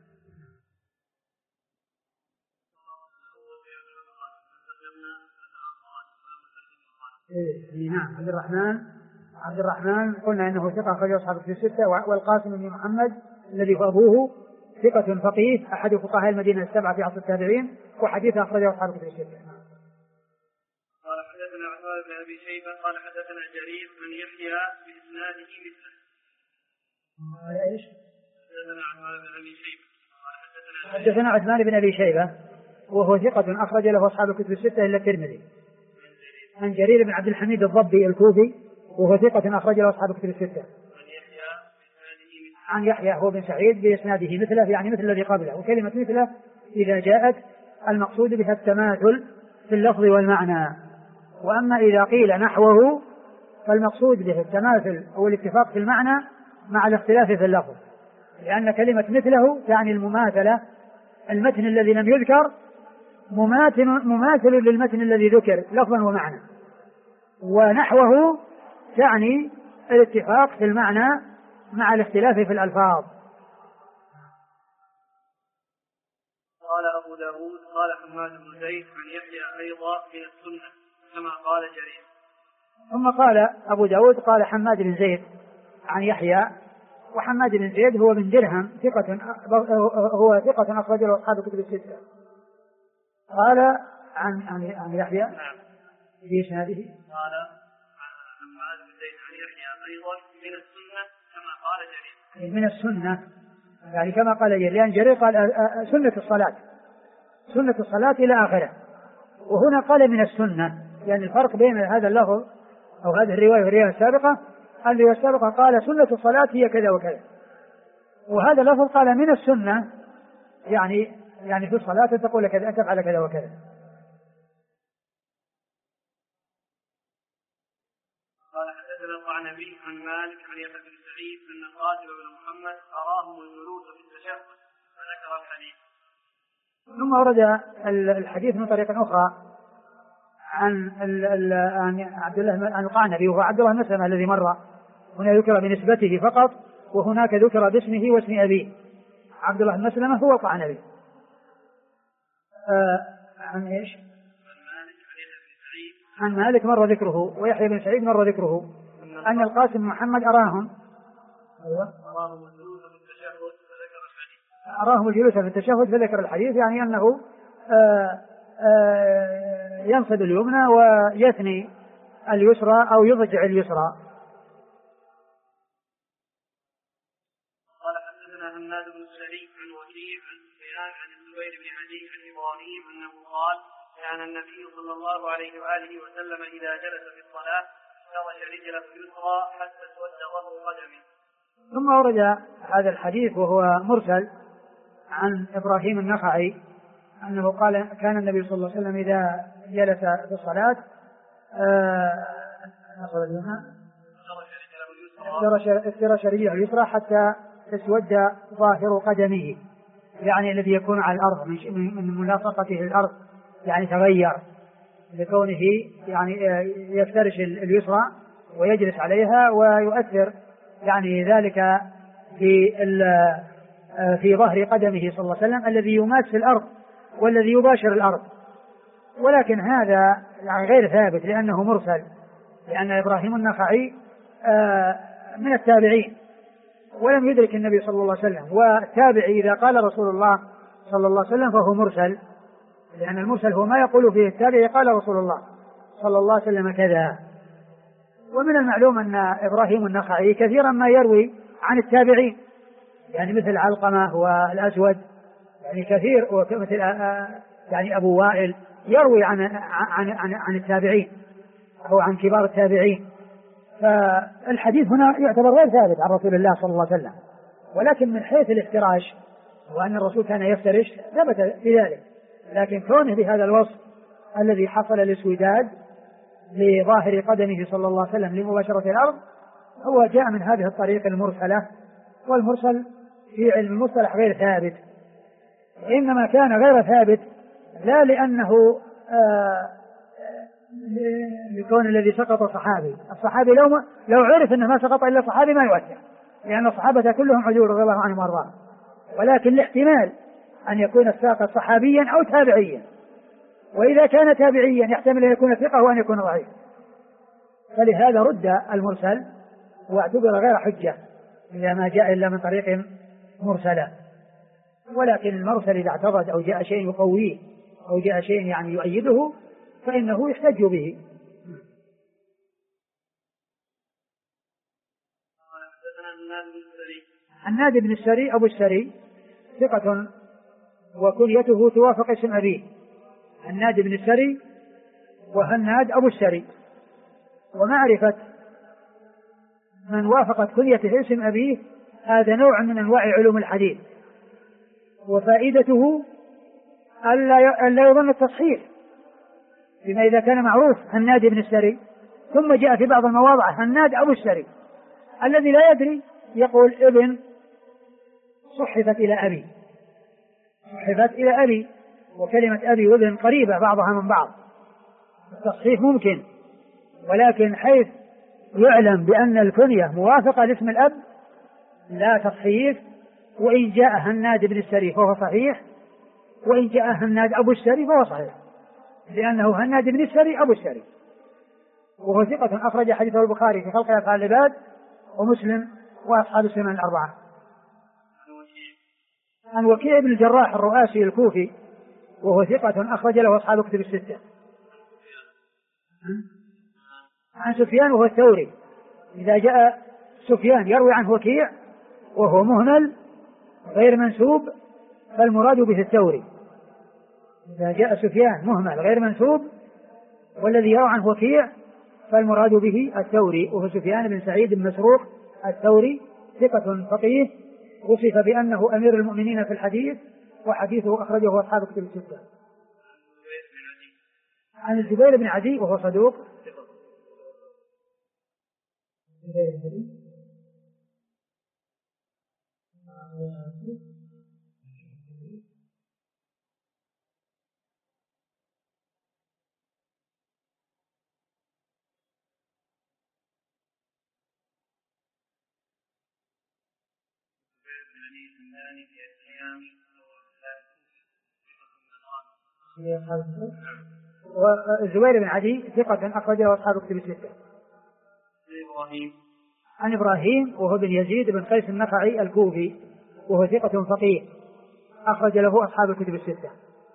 نعم. عبد الرحمن قلنا انه ثقة أخرجه أصحاب الكتب الستة، والقاسم بن محمد الذي هو أبوه ثقة فقيه أحد فقهاء المدينة 7 في عصر التابعين، وحديثه أخرجه أصحاب الكتب الستة. قال حدثنا عثمان بن أبي شيبة قال حدثنا جرير بن يحيى بإسناده مثله. ايش؟ حدثنا عثمان بن أبي شيبة وهو ثقة أخرج له أصحاب الكتب الستة إلا الترمذي. عن جرير بن عبد الحميد الضبي الكوفي وهو ثقة أخرج له أصحاب الكتب الستة. عن يحيى هو بن سعيد بإسناده مثله، يعني مثل الذي قبله، وكلمة مثله إذا جاءت المقصود بها التماثل في اللفظ والمعنى، وأما إذا قيل نحوه فالمقصود به التماثل أو الاتفاق في المعنى مع الاختلاف في اللفظ، لأن كلمة مثله تعني المماثلة، المتن الذي لم يذكر مماثل للمتن الذي ذكر لفظا ومعنى، ونحوه تعني الاتفاق في المعنى مع الاختلاف في الألفاظ. قال أبو داود قال حماد بن زيد عن يحيى أيضا من السنة كما قال جرير. ثم قال أبو داود قال حماد بن زيد عن يحيى، وحماد بن زيد هو بن درهم هو ثقة أخرج له أصحاب الكتب الستة. قال عن يحيى في إسناده قال حماد بن زيد عن يحيى أيضا من السنة كما قال جرير. من السنة يعني كما قال جرير، لأن جرير قال سنة الصلاة إلى آخره، وهنا قال من السنة، يعني الفرق بين هذا اللفظ أو هذه الرواية والرواية السابقة، الرواية السابقة قال سنة الصلاة هي كذا وكذا، وهذا اللفظ قال من السنة يعني في الصلاة تقول كذا أن تفعل كذا وكذا. قال حدثنا القعنبي عن مالك عن يحيى بن سعيد أن القاسم بن محمد أراهم الجلوس في التشهد فذكر الحديث. ثم ورد الحديث من طريق أخرى عن عبد الله عن القعنبي، وهو عبد الله بن مسلمة الذي مر، هنا ذكر بنسبته فقط وهناك ذكر باسمه واسم أبيه. عبد الله بن مسلمة هو القعنبي. عن ايش؟ عن مالك مر ذكره، ويحيى بن سعيد مر ذكره أن القاسم بن محمد أراهم الجلوس في التشهد فذكر الحديث، يعني أنه ينصب اليمنى ويثني اليسرى أو يضجع اليسرى. قال حدثنا هناد بن السري عن وكيع عن سفيان عن الزبير بن عدي عن إبراهيم أنه قال كان النبي صلى الله عليه وآله وسلم إذا جلس في الصلاة فرش رجله اليسرى حتى اسود ظهر قدمه. ثم ورد هذا الحديث وهو مرسل عن إبراهيم النخعي أنه قال كان النبي صلى الله عليه وسلم إذا جلس في الصلاة افترش رجله اليسرى حتى تسود ظاهر قدمه، يعني الذي يكون على الأرض من ملاصقته الأرض، يعني تغير لكونه يعني يفترش اليسرى ويجلس عليها، ويؤثر يعني ذلك في ظهر قدمه صلى الله عليه وسلم الذي يماس في الأرض والذي يباشر الأرض. ولكن هذا يعني غير ثابت لأنه مرسل، لأن إبراهيم النخعي من التابعين ولم يدرك النبي صلى الله عليه وسلم، والتابعي إذا قال رسول الله صلى الله عليه وسلم فهو مرسل، لأن المرسل هو ما يقول فيه التابعي قال رسول الله صلى الله عليه وسلم كذا. ومن المعلوم أن إبراهيم النخعي كثيرا ما يروي عن التابعين، يعني مثل علقمة والأسود، يعني كثير، ومثل يعني أبو وائل يروي عن التابعين أو عن كبار التابعين. فالحديث هنا يعتبر غير ثابت عن رسول الله صلى الله عليه وسلم، ولكن من حيث الافتراش وأن الرسول كان يفترش ثبت في ذلك، لكن كونه بهذا الوصف الذي حصل الاسوداد لظاهر قدمه صلى الله عليه وسلم لمباشرة الأرض هو جاء من هذه الطريق المرسلة، والمرسل في علم المصطلح غير ثابت، إنما كان غير ثابت لا لأنه لكون الذي سقط صحابي، الصحابي لو عرف أنه ما سقط إلا صحابي ما يؤثر، لأن الصحابة كلهم عدول رضي الله عنهم وارضاهم، ولكن الاحتمال أن يكون الساقط صحابيا أو تابعيا، وإذا كان تابعيا يحتمل أن يكون ثقة وأن يكون ضعيف، فلهذا رد المرسل واعتبر غير حجة إذا ما جاء إلا من طريق مرسلة. ولكن المرسل إذا اعتضد أو جاء شيء يقويه أو جاء شيء يعني يؤيده فإنه يحتج به. هناد بن السري أبو السري ثقة وكنيته توافق اسم أبيه، هناد بن السري وهناد أبو السري، ومعرفة من وافقت كنيته اسم أبيه هذا نوع من أنواع علوم الحديث، وفائدته ألا يظن التصحيح، بما إذا كان معروف هناد بن السري ثم جاء في بعض المواضع هناد أبو السري، الذي لا يدري يقول ابن صحفت إلى أبي، وكلمة أبي وابن قريبة بعضها من بعض، التصحيف ممكن، ولكن حيث يعلم بأن الكنية موافقة لاسم الأب لا تصحيف. وإن جاء هناد بن السري فهو صحيح، وإن جاء هناد أبو السري فهو صحيح، لأنه هناد بن السري أبو السري، وهو ثقة أخرج حديثه البخاري في خلق أفعال العباد ومسلم وأصحاب السنن الأربعة. عن وكيع بن الجراح الرؤاسي الكوفي وهو ثقة أخرج له أصحاب كتب الستة. عن سفيان وهو الثوري. إذا جاء سفيان يروي عنه وكيع وهو مهمل غير منسوب فالمراد به الثوري. إذا جاء سفيان مهمل غير منسوب والذي يروي عنه وكيع فالمراد به الثوري، وهو سفيان بن سعيد بن مسروق الثوري ثقة فقيه وصف بأنه أمير المؤمنين في الحديث، وحديثه أخرجه أصحاب كتب الستة. عن الزبير بن عدي وهو صدوق. والزبير بن عدي ثقة أخرجه أصحاب كتب الستة. عن إبراهيم وهو بن يزيد بن قيس النخعي الكوفي وهو ثقة فقيه أخرج له أصحاب الكتب الستة.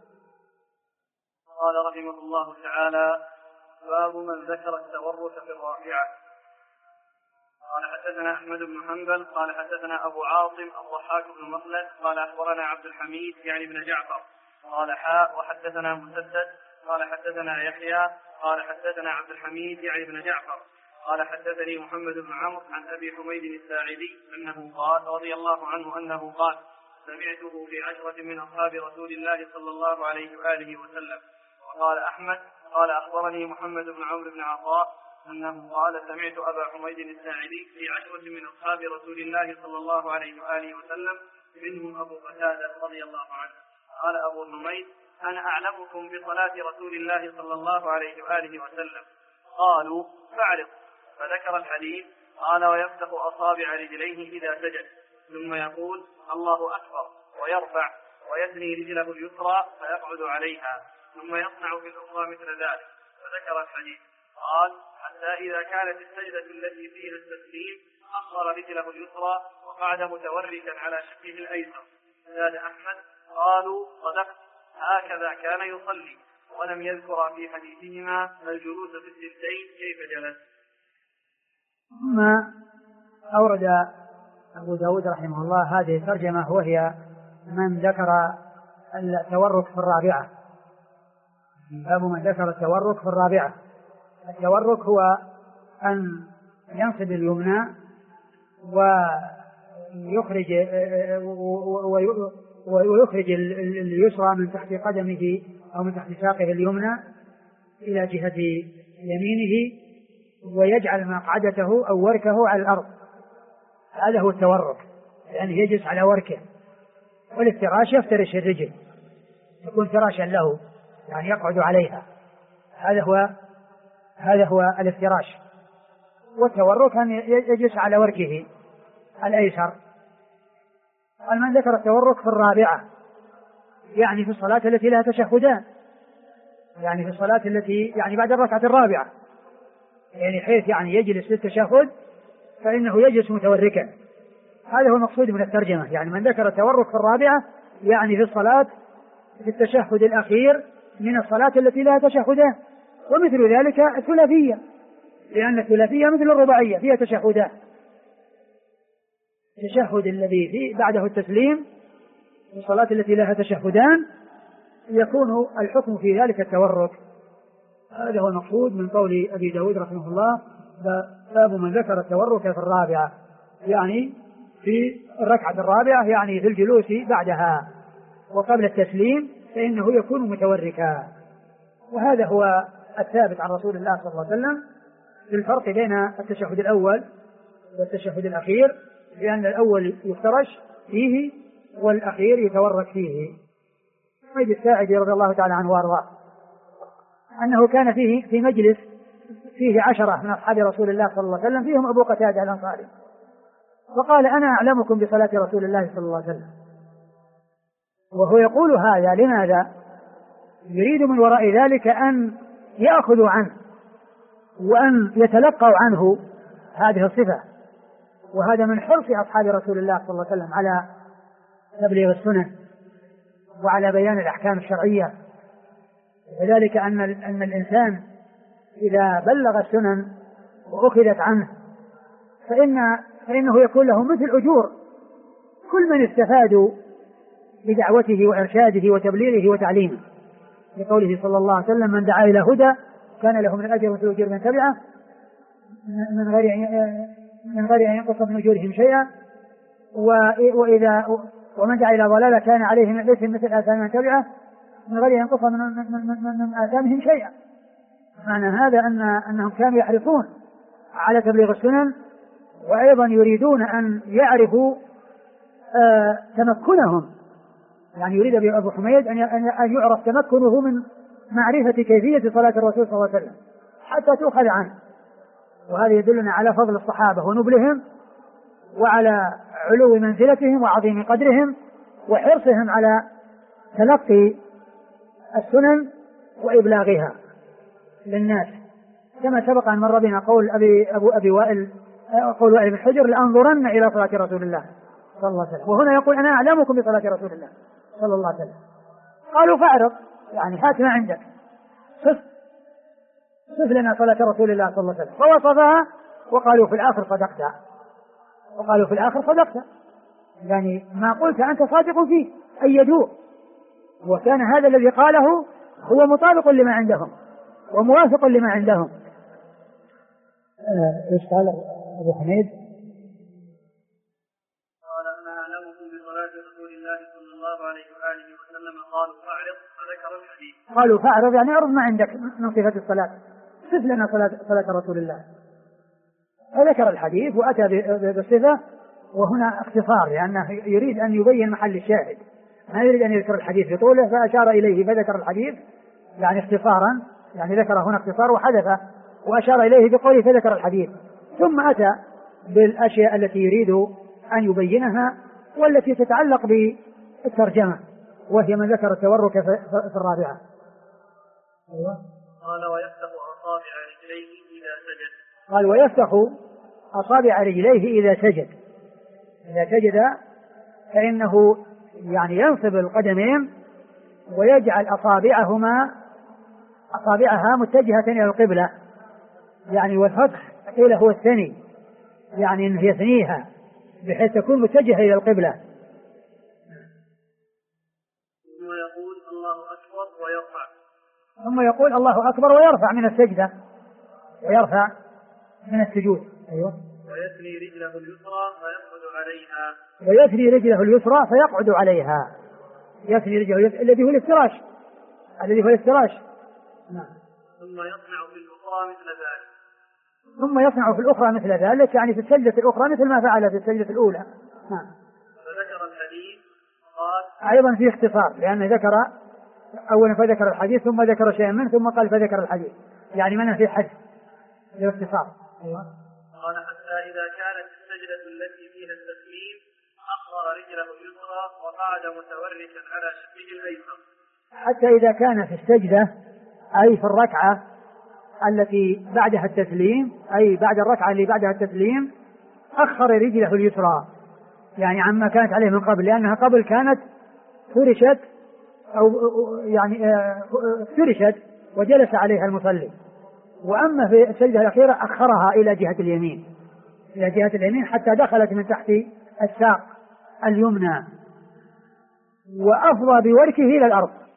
قال رحمه الله تعالى: باب من ذكر التورث في الرابعة. قال حدثنا أحمد بن حنبل قال حدثنا أبو عاصم الضحاك بن مخلد قال أخبرنا عبد الحميد يعني بن جعفر قال حاء وحدثنا مسدد قال حدثنا يحيى قال حدثنا عبد الحميد يعني بن جعفر قال حدثني محمد بن عمرو عن أبي حميد الساعدي أنه قال رضي الله عنه أنه قال: سمعته في عشرة من أصحاب رسول الله صلى الله عليه وآله وسلم. وقال أحمد قال أخبرني محمد بن عمرو بن عطاء أنه قال: سمعت أبا حميد الساعدي في عشرة من أصحاب رسول الله صلى الله عليه وآله وسلم منهم أبو قتادة رضي الله عنه. قال أبو حميد: أنا أعلمكم بصلاة رسول الله صلى الله عليه وآله وسلم. قالوا: فاعرض. فذكر الحديث. قال: ويفتح أصابع رجليه إذا سجد ثم يقول: الله أكبر، ويرفع ويثني رجله اليسرى فيقعد عليها ثم يصنع في الأخرى مثل ذلك. فذكر الحديث. قال: حتى إذا كانت السجدة التي فيها التسليم أخر رجله اليسرى وقعد متوركا على شقه الأيسر. زاد أحمد: قالوا: صدقت، هكذا كان يصلي. ولم يذكر في حديثهما الجلوس في السجدين كيف جلس. ثم أورد أبو داود رحمه الله هذه الترجمة وهي من ذكر التورك في الرابعة. باب من ذكر التورك في الرابعة. التورك هو أن ينصب اليمنى ويخرج اليسرى من تحت قدمه أو من تحت ساقه اليمنى إلى جهة يمينه ويجعل مقعدته أو وركه على الأرض. هذا هو التورك، يعني يجلس على وركه. والافتراش يفترش الرجل، يكون فراشا له يعني يقعد عليها. هذا هو الافتراش. والتورك أن يجلس على وركه الأيسر. قال: من ذكر التورك في الرابعة يعني في الصلاة التي لها تشهدان، يعني في الصلاة التي يعني بعد الركعة الرابعة، يعني حيث يعني يجلس للتشهد فإنه يجلس متوركا. هذا هو المقصود من الترجمة، يعني من ذكر التورك في الرابعة يعني في الصلاة في التشهد الأخير من الصلاة التي لها تشهدان. ومثل ذلك الثلاثية، لأن الثلاثية مثل الرباعية فيها تشهدان. التشهد الذي فيه بعده التسليم في الصلاة التي لها تشهدان يكون الحكم في ذلك التورك. هذا هو المقصود من قول أبي داود رحمه الله: باب من ذكر التورك في الرابعة، يعني في الركعة الرابعة، يعني في الجلوس بعدها وقبل التسليم فإنه يكون متوركا. وهذا هو الثابت عن رسول الله صلى الله عليه وسلم في الفرق بين التشهد الأول والتشهد الأخير، لأن الأول يفترش فيه والأخير يتورك فيه. حميد الساعدي رضي الله تعالى عنه وارضاه أنه كان في مجلس فيه 10 من أصحاب رسول الله صلى الله عليه وسلم فيهم أبو قتادة الأنصاري، فقال أنا أعلمكم بصلاة رسول الله صلى الله عليه وسلم. وهو يقول هذا لماذا؟ يريد من وراء ذلك أن يأخذوا عنه وأن يتلقوا عنه هذه الصفة. وهذا من حرص أصحاب رسول الله صلى الله عليه وسلم على تبليغ السنة وعلى بيان الأحكام الشرعية، وذلك أن الإنسان إذا بلغ السنن وأخذت عنه فإنه يكون له مثل أجور كل من استفادوا بدعوته وإرشاده وتبليغه وتعليمه، لقوله صلى الله عليه وسلم من دعا إلى هدى كان له من الأجر مثل أجور من تبعه من غير أن ينقص من أجورهم شيئا، ومن دعا إلى ضلالة كان عليه من الإثم مثل آثام من تبعه من غير أن ينقص من آثامهم شيئا. معنى هذا أنهم كانوا يحرصون على تبليغ السنن، وأيضا يريدون أن يعرفوا تمكنهم، يعني يريد أبو حميد أن يعرف تمكنه من معرفة كيفية صلاة الرسول صلى الله عليه وسلم حتى تؤخذ عنه. وهذا يدلنا على فضل الصحابة ونبلهم وعلى علو منزلتهم وعظيم قدرهم وحرصهم على تلقي السنن وإبلاغها للناس، كما سبق أن مر بنا قول أبي وائل بن حجر لأنظرن إلى صلاة رسول الله صلى الله عليه وسلم، وهنا يقول أنا أعلمكم بصلاة رسول الله صلى الله عليه وسلم. قالوا فاعرض، يعني هات ما عندك، صف لنا صلاة رسول الله صلى الله عليه وسلم، فوصفها وقالوا في الآخر صدقت، يعني ما قلت أنت صادق فيه أيدوه، وكان هذا الذي قاله هو مطابق لما عندهم وموافق لما عندهم. ايش قال أبو حميد؟ قال أنا أعلمكم بصلاة رسول الله صلى الله عليه وآله وسلم قالوا فاعرض، فذكر الحديث. قالوا فاعرض يعني اعرض ما عندك من صفة الصلاة، صف لنا صلاة رسول الله، فذكر الحديث وأتى بالصفة. وهنا اختصار لأنه يريد أن يبين محل الشاهد، ما يريد أن يذكر الحديث بطوله، فأشار إليه فذكر الحديث يعني اختصارا، يعني ذكر هنا اختصار وحدث وأشار إليه بقوله فذكر الحديث، ثم أتى بالأشياء التي يريد أن يبينها والتي تتعلق بالترجمة، وهي من ذكر التورك في الرابعة. قال ويفتح أصابع رجليه إذا سجد. قال ويفتح أصابع رجليه إذا سجد. إذا سجد فإنه يعني ينصب القدمين ويجعل أصابعها متجهة إلى القبلة، يعني والفتح قيل هو الثني، يعني إنه يثنيها بحيث تكون متجهة إلى القبلة. ثم يقول الله أكبر ويرفع من السجدة ويرفع من السجود. أيوة. ويثني رجله اليسرى فيقعد عليها. ويثني رجله اليسرى فيقعد عليها. يثني رجله الذي هو الافتراش. نعم. ثم يصنع في الأخرى مثل ذلك. ثم يصنع في الأخرى مثل ذلك، يعني في السجدة الأخرى مثل ما فعل في السجدة الأولى. نعم. فذكر الحديث قال أيضا في اختصار، لأنه ذكر أولا فذكر الحديث ثم ذكر شيئا منه ثم قال فذكر الحديث، يعني منه في حدث الاختصار. أيوة. قال حتى إذا كانت السجدة التي فيها التسليم أخر رجله اليسرى وقعد متوركا على شقه الأيسر. حتى إذا كان في السجدة أي في الركعة التي بعدها التسليم، أي بعد الركعة اللي بعدها التسليم أخر رجله اليسرى، يعني عما كانت عليه من قبل، لأنها قبل كانت فرشت أو يعني فرشت وجلس عليها المصلي، وأما في السجدة الأخيرة أخرها إلى جهة اليمين حتى دخلت من تحت الساق اليمنى وأفضى بوركه إلى الأرض،